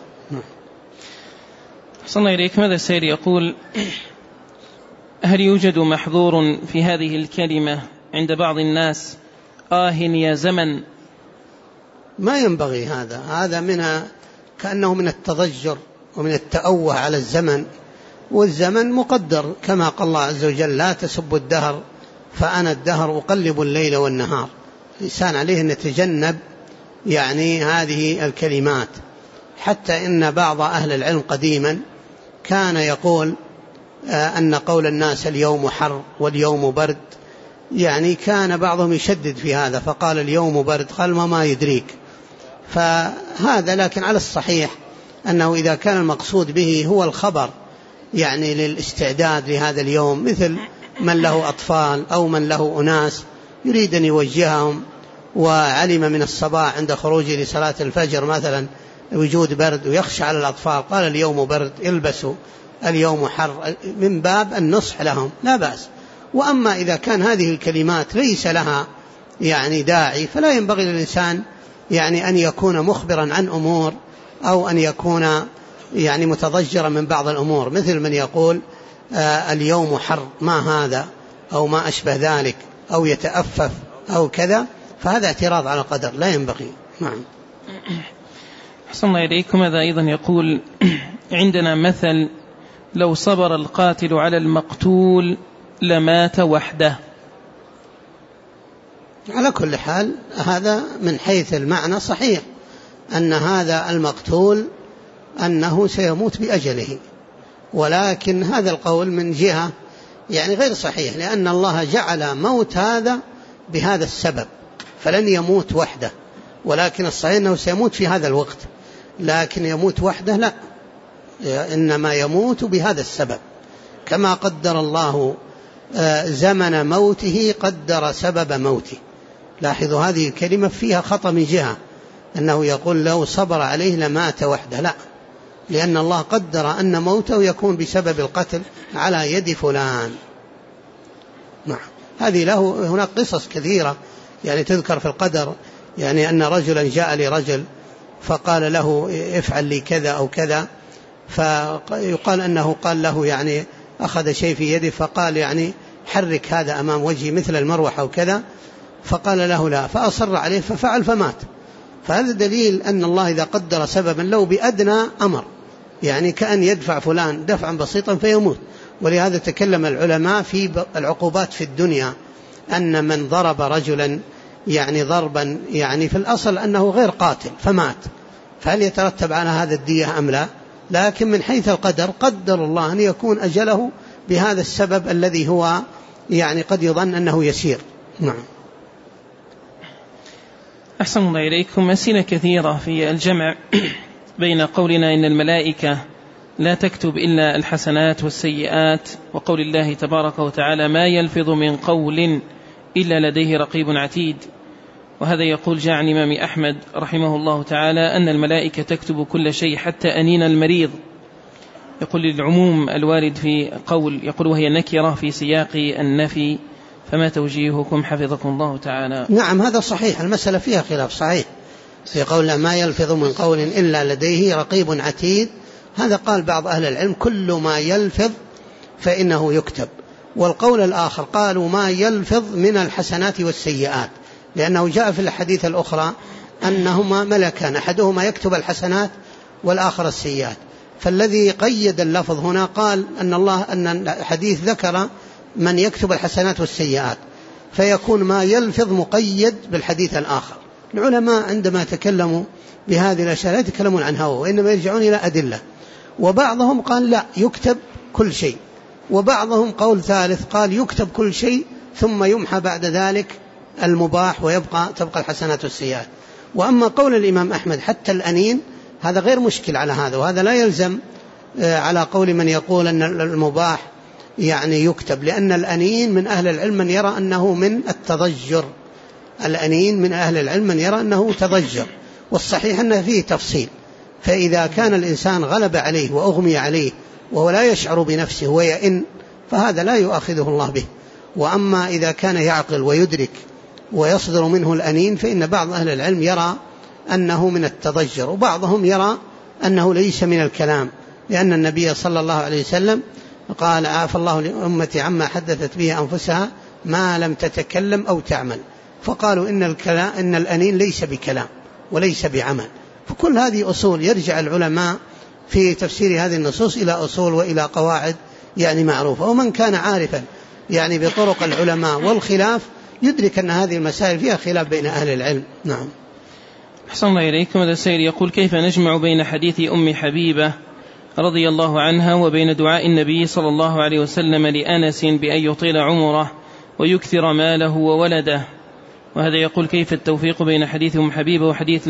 أحسن الله إليكم. هذا السائل يقول هل يوجد محظور في هذه الكلمة عند بعض الناس يا زمن؟
ما ينبغي هذا من كأنه من التضجر ومن التأوه على الزمن، والزمن مقدر كما قال الله عز وجل لا تسبوا الدهر فأنا الدهر أقلب الليل والنهار. الإنسان عليه أن يتجنب يعني هذه الكلمات، حتى إن بعض أهل العلم قديما كان يقول أن قول الناس اليوم حر واليوم برد، يعني كان بعضهم يشدد في هذا فقال اليوم برد، قال ما يدريك، فهذا لكن على الصحيح أنه إذا كان المقصود به هو الخبر يعني للاستعداد لهذا اليوم، مثل من له أطفال أو من له أناس يريد أن يوجههم وعلم من الصباح عند خروجه لصلاة الفجر مثلا وجود برد ويخشى على الأطفال قال اليوم برد البسوا اليوم حر، من باب النصح لهم لا بأس. وأما إذا كان هذه الكلمات ليس لها يعني داعي فلا ينبغي للإنسان يعني أن يكون مخبرا عن أمور أو أن يكون يعني متضجرا من بعض الأمور، مثل من يقول اليوم حر ما هذا أو ما أشبه ذلك أو يتأفف أو كذا، فهذا اعتراض على القدر لا ينبغي. نعم.
أحسن الله إليكم. هذا أيضا يقول عندنا مثل لو صبر القاتل على المقتول لمات وحده.
على كل حال هذا من حيث المعنى صحيح، أن هذا المقتول أنه سيموت بأجله، ولكن هذا القول من جهة يعني غير صحيح، لأن الله جعل موت هذا بهذا السبب، فلن يموت وحده، ولكن الصحيح أنه سيموت في هذا الوقت، لكن يموت وحده لا، إنما يموت بهذا السبب. كما قدر الله زمن موته قدر سبب موته. لاحظوا هذه الكلمة فيها خطأ من جهة أنه يقول لو صبر عليه لمات وحده، لا، لأن الله قدر أن موته يكون بسبب القتل على يد فلان. نعم، هذه له هناك قصص كثيرة يعني تذكر في القدر، يعني أن رجلا جاء لرجل فقال له افعل لي كذا أو كذا، فيقال أنه قال له يعني أخذ شيء في يده فقال يعني حرك هذا أمام وجهي مثل المروحة أو كذا، فقال له لا، فأصر عليه ففعل فمات. فهذا دليل أن الله إذا قدر سببا لو بأدنى أمر، يعني كأن يدفع فلان دفعا بسيطا فيموت. ولهذا تكلم العلماء في العقوبات في الدنيا، أن من ضرب رجلا يعني ضربا يعني في الأصل أنه غير قاتل فمات، فهل يترتب على هذا الدية أم لا؟ لكن من حيث القدر قدر الله أن يكون أجله بهذا السبب الذي هو يعني قد يظن أنه يسير. نعم.
أحسن الله إليكم. أسئلة كثيرة في الجمع بين قولنا إن الملائكة لا تكتب إلا الحسنات والسيئات، وقول الله تبارك وتعالى ما يلفظ من قول إلا لديه رقيب عتيد. وهذا يقول جاء عن الإمام أحمد رحمه الله تعالى أن الملائكة تكتب كل شيء حتى أنين المريض. يقول للعموم الوارد في قول، يقول وهي نكرة في سياق النفي، فما توجيهكم حفظكم الله تعالى؟
نعم، هذا صحيح، المسألة فيها خلاف صحيح في قول ما يلفظ من قول إلا لديه رقيب عتيد. هذا قال بعض أهل العلم كل ما يلفظ فإنه يكتب، والقول الآخر قالوا ما يلفظ من الحسنات والسيئات، لأنه جاء في الحديث الأخرى أنهما ملكان أحدهما يكتب الحسنات والآخر السيئات. فالذي قيد اللفظ هنا قال أن الحديث ذكر من يكتب الحسنات والسيئات، فيكون ما يلفظ مقيد بالحديث الآخر. العلماء عندما تكلموا بهذه الأشياء لا يتكلمون عن هوى، وإنما يرجعون إلى أدلة. وبعضهم قال لا يكتب كل شيء، وبعضهم قول ثالث قال يكتب كل شيء ثم يمحى بعد ذلك المباح تبقى الحسنات والسيئات. وأما قول الإمام أحمد حتى الأنين هذا غير مشكل على هذا، وهذا لا يلزم على قول من يقول أن المباح يعني يكتب، لأن الأنين من أهل العلم من يرى أنه من التضجر، الأنين من أهل العلم من يرى أنه تضجر، والصحيح أنه فيه تفصيل. فإذا كان الإنسان غلب عليه وأغمي عليه وهو لا يشعر بنفسه ويئن فهذا لا يؤاخذه الله به. وأما إذا كان يعقل ويدرك ويصدر منه الأنين فإن بعض أهل العلم يرى أنه من التضجر، وبعضهم يرى أنه ليس من الكلام، لأن النبي صلى الله عليه وسلم قال عافى الله لأمتي عما حدثت به أنفسها ما لم تتكلم أو تعمل. فقالوا إن الأنين ليس بكلام وليس بعمل. فكل هذه أصول يرجع العلماء في تفسير هذه النصوص إلى أصول وإلى قواعد يعني معروفة، ومن كان عارفا يعني بطرق العلماء والخلاف يدرك أن هذه المسائل فيها خلاف بين أهل العلم. نعم.
أحسن الله إليكم. هذا السائل يقول كيف نجمع بين حديث أم حبيبة رضي الله عنها وبين دعاء النبي صلى الله عليه وسلم لأنس بأن يطيل عمره ويكثر ماله وولده؟ وهذا يقول كيف التوفيق بين حديث أم حبيبة وحديث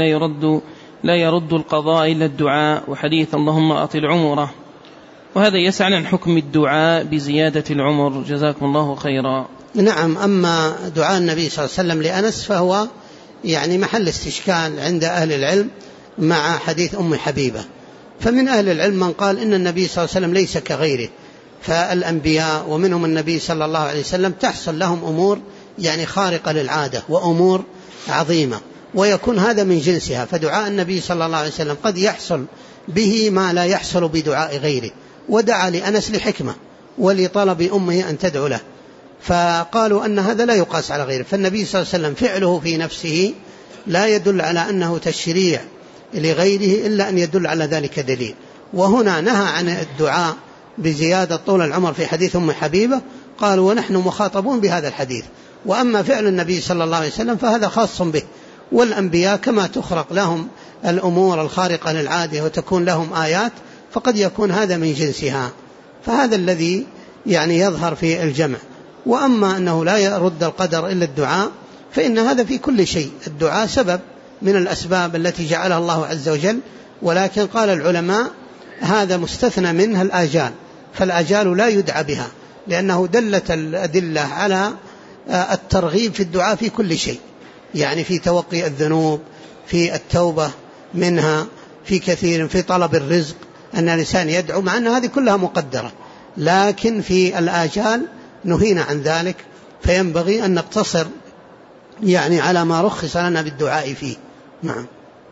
لا يرد القضاء إلا الدعاء، وحديث اللهم أطل عمره؟ وهذا يسأل عن حكم الدعاء بزيادة العمر، جزاكم الله خيرا.
نعم، أما دعاء النبي صلى الله عليه وسلم لأنس فهو يعني محل استشكال عند أهل العلم مع حديث أم حبيبة. فمن أهل العلم من قال إن النبي صلى الله عليه وسلم ليس كغيره، فالأنبياء ومنهم النبي صلى الله عليه وسلم تحصل لهم أمور يعني خارقة للعادة وأمور عظيمة، ويكون هذا من جنسها. فدعاء النبي صلى الله عليه وسلم قد يحصل به ما لا يحصل بدعاء غيره، ودعا لأنس لحكمة ولطلب أمه أن تدعو له، فقالوا أن هذا لا يقاس على غيره. فالنبي صلى الله عليه وسلم فعله في نفسه لا يدل على أنه تشريع لغيره إلا أن يدل على ذلك دليل. وهنا نهى عن الدعاء بزيادة طول العمر في حديث أم حبيبة، قالوا ونحن مخاطبون بهذا الحديث. وأما فعل النبي صلى الله عليه وسلم فهذا خاص به، والأنبياء كما تخرق لهم الأمور الخارقة للعادة وتكون لهم آيات، فقد يكون هذا من جنسها، فهذا الذي يعني يظهر في الجمع. وأما أنه لا يرد القدر إلا الدعاء، فإن هذا في كل شيء، الدعاء سبب من الأسباب التي جعلها الله عز وجل، ولكن قال العلماء هذا مستثنى منها الآجال، فالآجال لا يدعى بها، لأنه دلت الأدلة على الترغيب في الدعاء في كل شيء، يعني في توقي الذنوب، في التوبة منها، في كثير، في طلب الرزق، أن الإنسان يدعو، مع أن هذه كلها مقدرة، لكن في الآجال نهينا عن ذلك، فينبغي أن نقتصر يعني على ما رخص لنا بالدعاء فيه. نعم.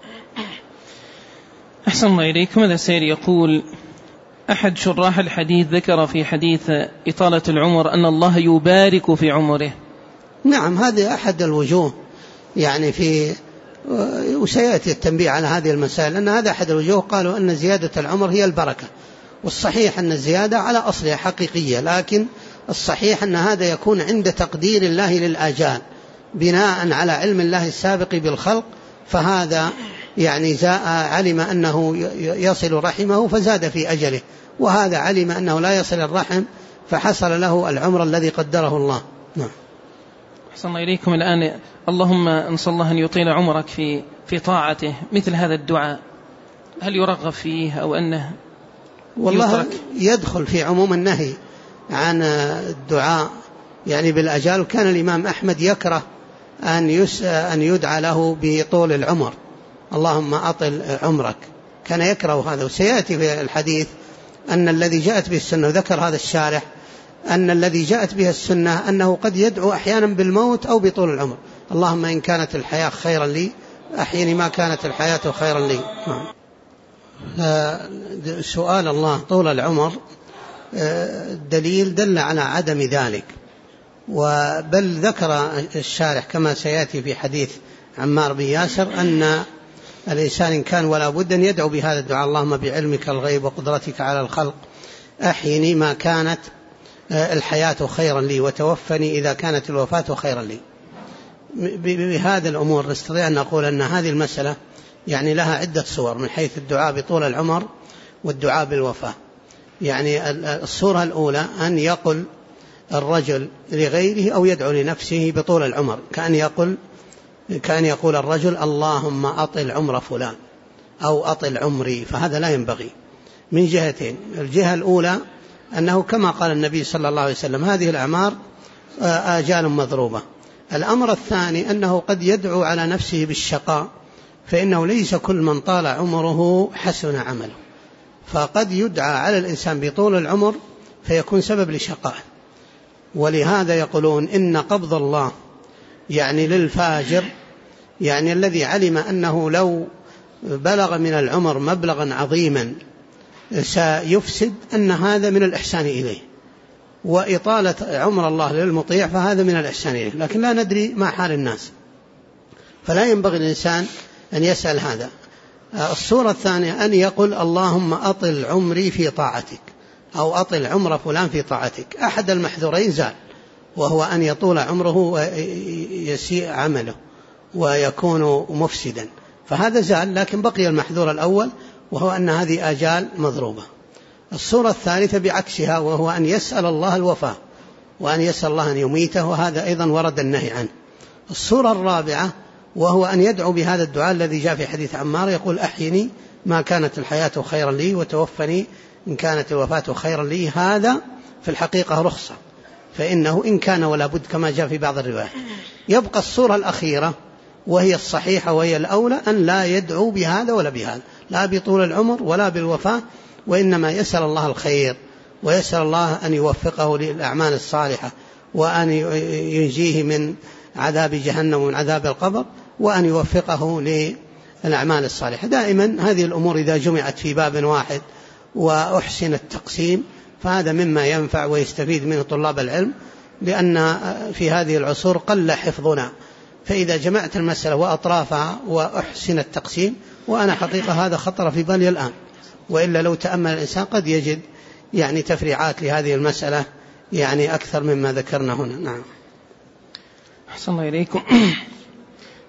أحسن الله إليكم. هذا السائل يقول: أحد شراح الحديث ذكر في حديث إطالة العمر أن الله يبارك في عمره.
نعم، هذا أحد الوجوه، يعني وسيأتي التنبيه على هذه المسائل، أن هذا أحد الوجوه. قالوا أن زيادة العمر هي البركة، والصحيح أن الزيادة على أصلها حقيقية، لكن الصحيح أن هذا يكون عند تقدير الله للآجال بناء على علم الله السابق بالخلق، فهذا يعني علم أنه يصل رحمه فزاد في أجله، وهذا علم أنه لا يصل الرحم فحصل له العمر الذي قدره الله. نعم.
أحسن الله إليكم. الآن اللهم نسأل الله أن يطيل عمرك في طاعته، مثل هذا الدعاء هل يرغب فيه أو أنه
والله يدخل في عموم النهي عن الدعاء يعني بالأجال، وكان الإمام أحمد يكره أن يدعى له بطول العمر، اللهم أطل عمرك، كان يكره هذا. وسيأتي في الحديث أن الذي جاءت به السنة، وذكر هذا الشارح أن الذي جاءت به السنة أنه قد يدعو أحيانا بالموت أو بطول العمر، اللهم إن كانت الحياة خيرا لي أحيني ما كانت الحياة خيرا لي. سؤال الله طول العمر دليل دل على عدم ذلك، بل ذكر الشارح كما سيأتي في حديث عمار بن ياسر أن الإنسان إن كان ولا بد أن يدعو بهذا الدعاء: اللهم بعلمك الغيب وقدرتك على الخلق أحيني ما كانت الحياة خيرا لي وتوفني إذا كانت الوفاة خيرا لي. بهذا الأمور نستطيع أن نقول أن هذه المسألة يعني لها عدة صور، من حيث الدعاء بطول العمر والدعاء بالوفاة. يعني الصورة الأولى أن يقول الرجل لغيره أو يدعو لنفسه بطول العمر، كأن يقول الرجل: اللهم أطل عمر فلان أو أطل عمري، فهذا لا ينبغي من جهتين. الجهة الأولى أنه كما قال النبي صلى الله عليه وسلم: هذه الأعمار آجال مضروبة. الأمر الثاني أنه قد يدعو على نفسه بالشقاء، فإنه ليس كل من طال عمره حسن عمله، فقد يدعى على الإنسان بطول العمر فيكون سبب لشقاء. ولهذا يقولون إن قبض الله يعني للفاجر، يعني الذي علم أنه لو بلغ من العمر مبلغا عظيما سيفسد، أن هذا من الإحسان إليه، وإطالة عمر الله للمطيع فهذا من الإحسان إليه، لكن لا ندري ما حال الناس، فلا ينبغي الإنسان أن يسأل هذا. الصورة الثانية أن يقول: اللهم أطل عمري في طاعتك أو أطل عمر فلان في طاعتك. أحد المحذورين زال، وهو أن يطول عمره ويسيء عمله ويكون مفسدا، فهذا زال، لكن بقي المحذور الأول وهو أن هذه آجال مضروبة. الصورة الثالثة بعكسها، وهو أن يسأل الله الوفاة وأن يسأل الله أن يميته، وهذا أيضا ورد النهي عنه. الصورة الرابعة وهو أن يدعو بهذا الدعاء الذي جاء في حديث عمار، يقول: أحيني ما كانت الحياة خيرا لي وتوفني إن كانت الوفاة خيرا لي. هذا في الحقيقة رخصة، فإنه إن كان ولا بد كما جاء في بعض الروايات. يبقى الصورة الأخيرة وهي الصحيحة وهي الأولى، أن لا يدعو بهذا ولا بهذا، لا بطول العمر ولا بالوفاة، وإنما يسأل الله الخير ويسأل الله أن يوفقه للأعمال الصالحة، وأن ينجيه من عذاب جهنم ومن عذاب القبر، وأن يوفقه للأعمال الصالحة. دائما هذه الأمور إذا جمعت في باب واحد وأحسن التقسيم فهذا مما ينفع ويستفيد منه طلاب العلم، لأن في هذه العصور قل حفظنا، فإذا جمعت المسألة وأطرافها وأحسن التقسيم، وأنا حقيقة هذا خطر في بالي الآن، وإلا لو تأمل الإنسان قد يجد يعني تفريعات لهذه المسألة يعني أكثر مما ذكرنا هنا. نعم.
أحسن الله إليكم.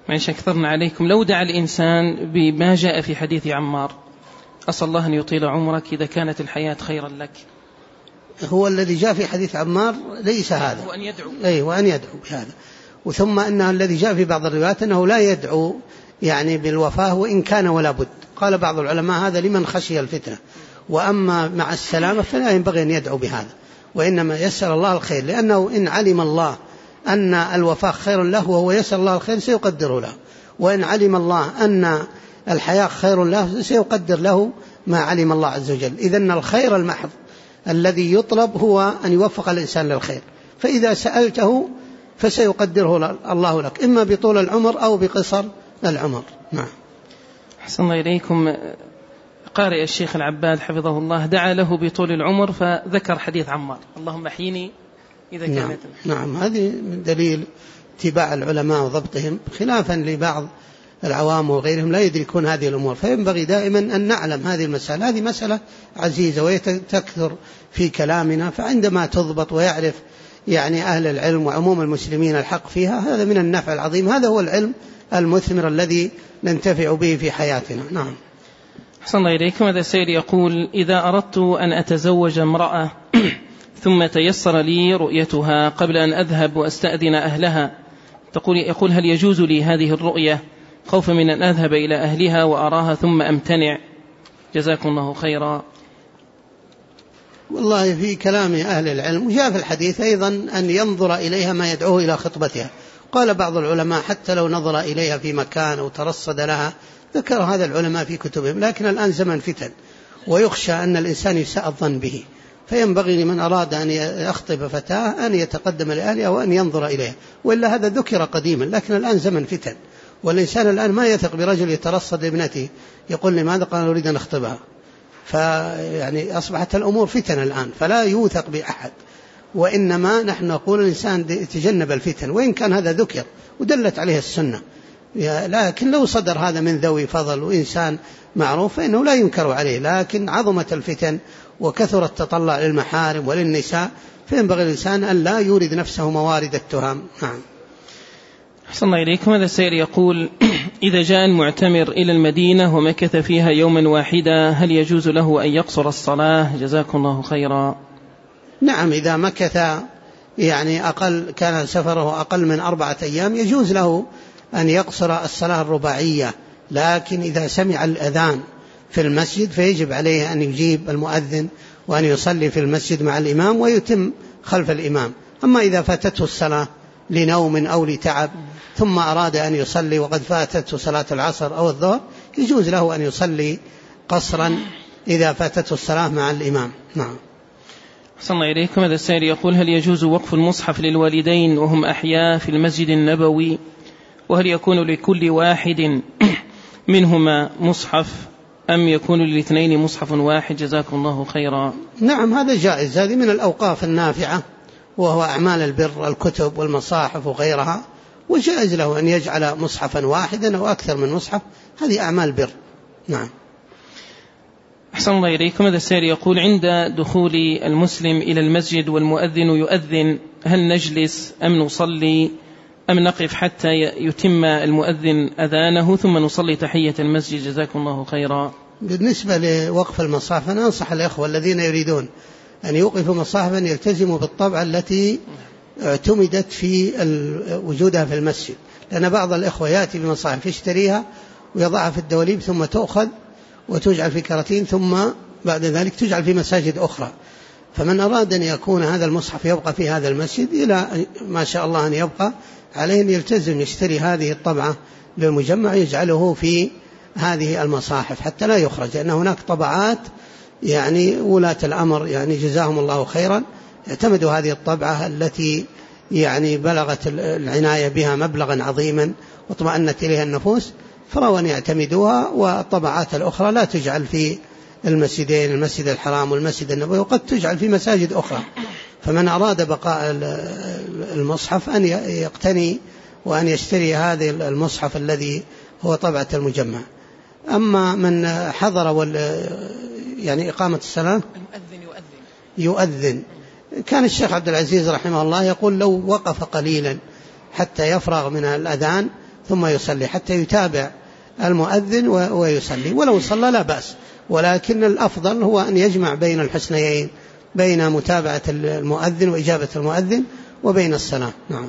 معلش أكثرنا عليكم، لو دعا الإنسان بما جاء في حديث عمار: أسأل الله أن يطيل عمرك إذا كانت الحياة خيرا لك،
هو الذي جاء في حديث عمار ليس هذا،
وأن يدعو
وأن يدعو بهذا. وثم أنه الذي جاء في بعض الروايات أنه لا يدعو يعني بالوفاة وإن كان ولا بد. قال بعض العلماء هذا لمن خشي الفتنة، وأما مع السلامة فلا ينبغي أن يدعو بهذا، وإنما يسأل الله الخير، لأنه إن علم الله أن الوفاة خير له وهو يسأل الله الخير سيقدره له، وإن علم الله أن الحياة خير له سيقدر له ما علم الله عز وجل. إذن الخير المحض الذي يطلب هو أن يوفق الإنسان للخير، فإذا سألته فسيقدره الله لك، إما بطول العمر أو بقصر العمر. نعم.
أحسن الله إليكم. قارئ الشيخ العباد حفظه الله دعا له بطول العمر فذكر حديث عمار: اللهم احيني إذا كانت.
نعم، هذه من دليل اتباع العلماء وضبطهم، خلافا لبعض العوام وغيرهم لا يدركون هذه الأمور. فينبغي دائما أن نعلم هذه المسألة، هذه مسألة عزيزة وتكثر في كلامنا، فعندما تضبط ويعرف يعني أهل العلم وعموم المسلمين الحق فيها، هذا من النفع العظيم، هذا هو العلم المثمر الذي ننتفع به في حياتنا. نعم.
أحسن الله إليكم. هذا السيد يقول: إذا أردت أن أتزوج امرأة ثم تيسر لي رؤيتها قبل أن أذهب وأستأذن أهلها، يقول: هل يجوز لي هذه الرؤية خوفا من أن أذهب إلى أهلها وأراها ثم أمتنع؟ جزاكم الله خيرا.
والله في كلام أهل العلم وجاء في الحديث أيضا أن ينظر إليها ما يدعوه إلى خطبتها. قال بعض العلماء حتى لو نظر إليها في مكان أو ترصد لها، ذكر هذا العلماء في كتبهم، لكن الآن زمن فتن ويخشى أن الإنسان يساء الظن به، فينبغي لمن أراد أن يخطب فتاة أن يتقدم لأهلها وأن ينظر إليها، وإلا هذا ذكر قديما، لكن الآن زمن فتن، والإنسان الآن ما يثق برجل يترصد لابنته يقول لماذا؟ قال أريد أن أخطبها. فيعني أصبحت الأمور فتن الآن، فلا يوثق بأحد، وإنما نحن نقول الإنسان يتجنب الفتن، وإن كان هذا ذكر ودلت عليه السنة، لكن لو صدر هذا من ذوي فضل وإنسان معروف فإنه لا ينكر عليه، لكن عظمت الفتن وكثر التطلع للمحارم وللنساء، فينبغي الإنسان أن لا يورد نفسه موارد التهم. نعم.
أحسن الله إليكم. هذا السائل يقول: إذا جاء المعتمر إلى المدينة ومكث فيها يوما واحدا هل يجوز له أن يقصر الصلاة؟ جزاكم الله خيرا.
نعم، إذا مكث يعني كان سفره أقل من 4 أيام يجوز له أن يقصر الصلاة الرباعية، لكن إذا سمع الأذان في المسجد فيجب عليه أن يجيب المؤذن وأن يصلي في المسجد مع الإمام ويتم خلف الإمام. أما إذا فاتته الصلاة لنوم أو لتعب ثم أراد أن يصلي وقد فاتته صلاة العصر أو الظهر يجوز له أن يصلي قصرا إذا فاتته الصلاة مع الإمام. نعم.
أحسن الله إليكم. هذا السائل يقول: هل يجوز وقف المصحف للوالدين وهم أحياء في المسجد النبوي؟ وهل يكون لكل واحد منهما مصحف أم يكون للاثنين مصحف واحد؟ جزاكم الله خيرا.
نعم، هذا جائز، هذه من الأوقاف النافعة، وهو أعمال البر، الكتب والمصاحف وغيرها، وجائز له أن يجعل مصحفا واحدا أو أكثر من مصحف، هذه أعمال بر. نعم.
أحسن الله إليكم. هذا السائل يقول: عند دخول المسلم إلى المسجد والمؤذن يؤذن هل نجلس أم نصلي أم نقف حتى يتم المؤذن أذانه ثم نصلي تحية المسجد؟ جزاكم الله خيرا.
بالنسبة لوقف المصاحف أنا أنصح الإخوة الذين يريدون أن يوقفوا مصاحفا يلتزموا بالطبعة التي اعتمدت في وجودها في المسجد، لأن بعض الإخوة يأتي بمصاحف يشتريها ويضعها في الدواليب ثم تؤخذ وتجعل في كراتين ثم بعد ذلك تجعل في مساجد أخرى. فمن أراد أن يكون هذا المصحف يبقى في هذا المسجد إلى ما شاء الله أن يبقى، عليه أن يلتزم يشتري هذه الطبعة للمجمع يجعله في هذه المصاحف حتى لا يخرج، لأن هناك طبعات يعني ولاة الأمر يعني جزاهم الله خيرا اعتمدوا هذه الطبعة التي يعني بلغت العناية بها مبلغا عظيما واطمأنت إليها النفوس، فروا أن يعتمدوها، والطبعات الأخرى لا تجعل في المسجدين، المسجد الحرام والمسجد النبوي، وقد تجعل في مساجد أخرى. فمن أراد بقاء المصحف أن يقتني وأن يشتري هذا المصحف الذي هو طبعة المجمع. أما من حضر يعني إقامة الصلاة يؤذن. كان الشيخ عبد العزيز رحمه الله يقول لو وقف قليلا حتى يفرغ من الأذان ثم يصلي حتى يتابع المؤذن ويصلي، ولو صلى لا بأس، ولكن الأفضل هو أن يجمع بين الحسنيين، بين متابعة المؤذن وإجابة المؤذن وبين الصلاة. نعم.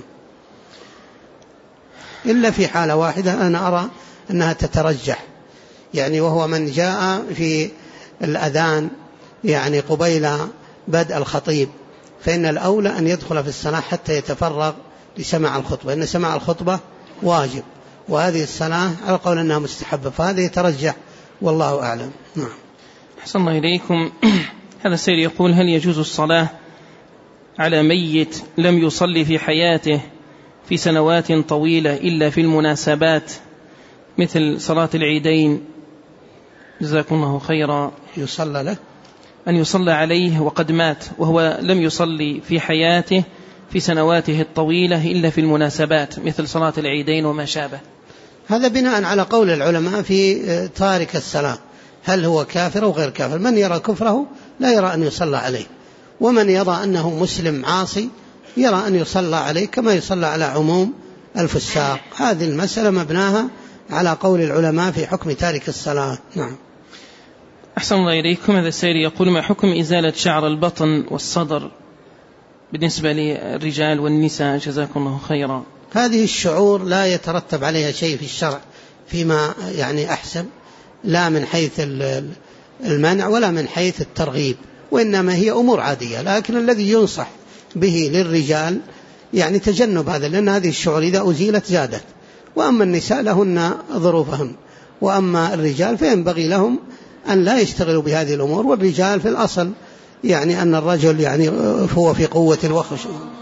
إلا في حالة واحدة أنا أرى أنها تترجح، يعني وهو من جاء في الأذان يعني قبيل بدء الخطيب، فإن الأولى أن يدخل في الصلاة حتى يتفرغ لسماع الخطبة، إن سماع الخطبة واجب، وهذه الصلاة على قول أنها مستحبة، فهذا يترجح والله أعلم. نعم.
أحسن الله إليكم. هذا السيد يقول: هل يجوز الصلاة على ميت لم يصلي في حياته في سنوات طويلة إلا في المناسبات مثل صلاة العيدين؟ جزاكم الله خيرا.
يصلى له
أن يصلى عليه وقد مات وهو لم يصلي في حياته في سنواته الطويلة إلا في المناسبات مثل صلاة العيدين وما شابه.
هذا بناء على قول العلماء في تارك الصلاة، هل هو كافر أو غير كافر؟ من يرى كفره لا يرى أن يصلى عليه، ومن يرى أنه مسلم عاصي يرى أن يصلى عليه كما يصلى على عموم الفساق. هذه المسألة مبناها على قول العلماء في حكم تارك الصلاة. نعم.
أحسن الله إليكم. هذا السيد يقول: ما حكم إزالة شعر البطن والصدر بالنسبة للرجال والنساء؟ جزاكم الله خيرا.
هذه الشعور لا يترتب عليها شيء في الشرع فيما يعني أحسن، لا من حيث المنع ولا من حيث الترغيب، وإنما هي أمور عادية، لكن الذي ينصح به للرجال يعني تجنب هذا، لأن هذه الشعور إذا أزيلت زادت، وأما النساء لهن ظروفهم، وأما الرجال فينبغي لهم أن لا يشتغلوا بهذه الأمور. والرجال في الأصل يعني أن الرجل يعني هو في قوة وخشوع.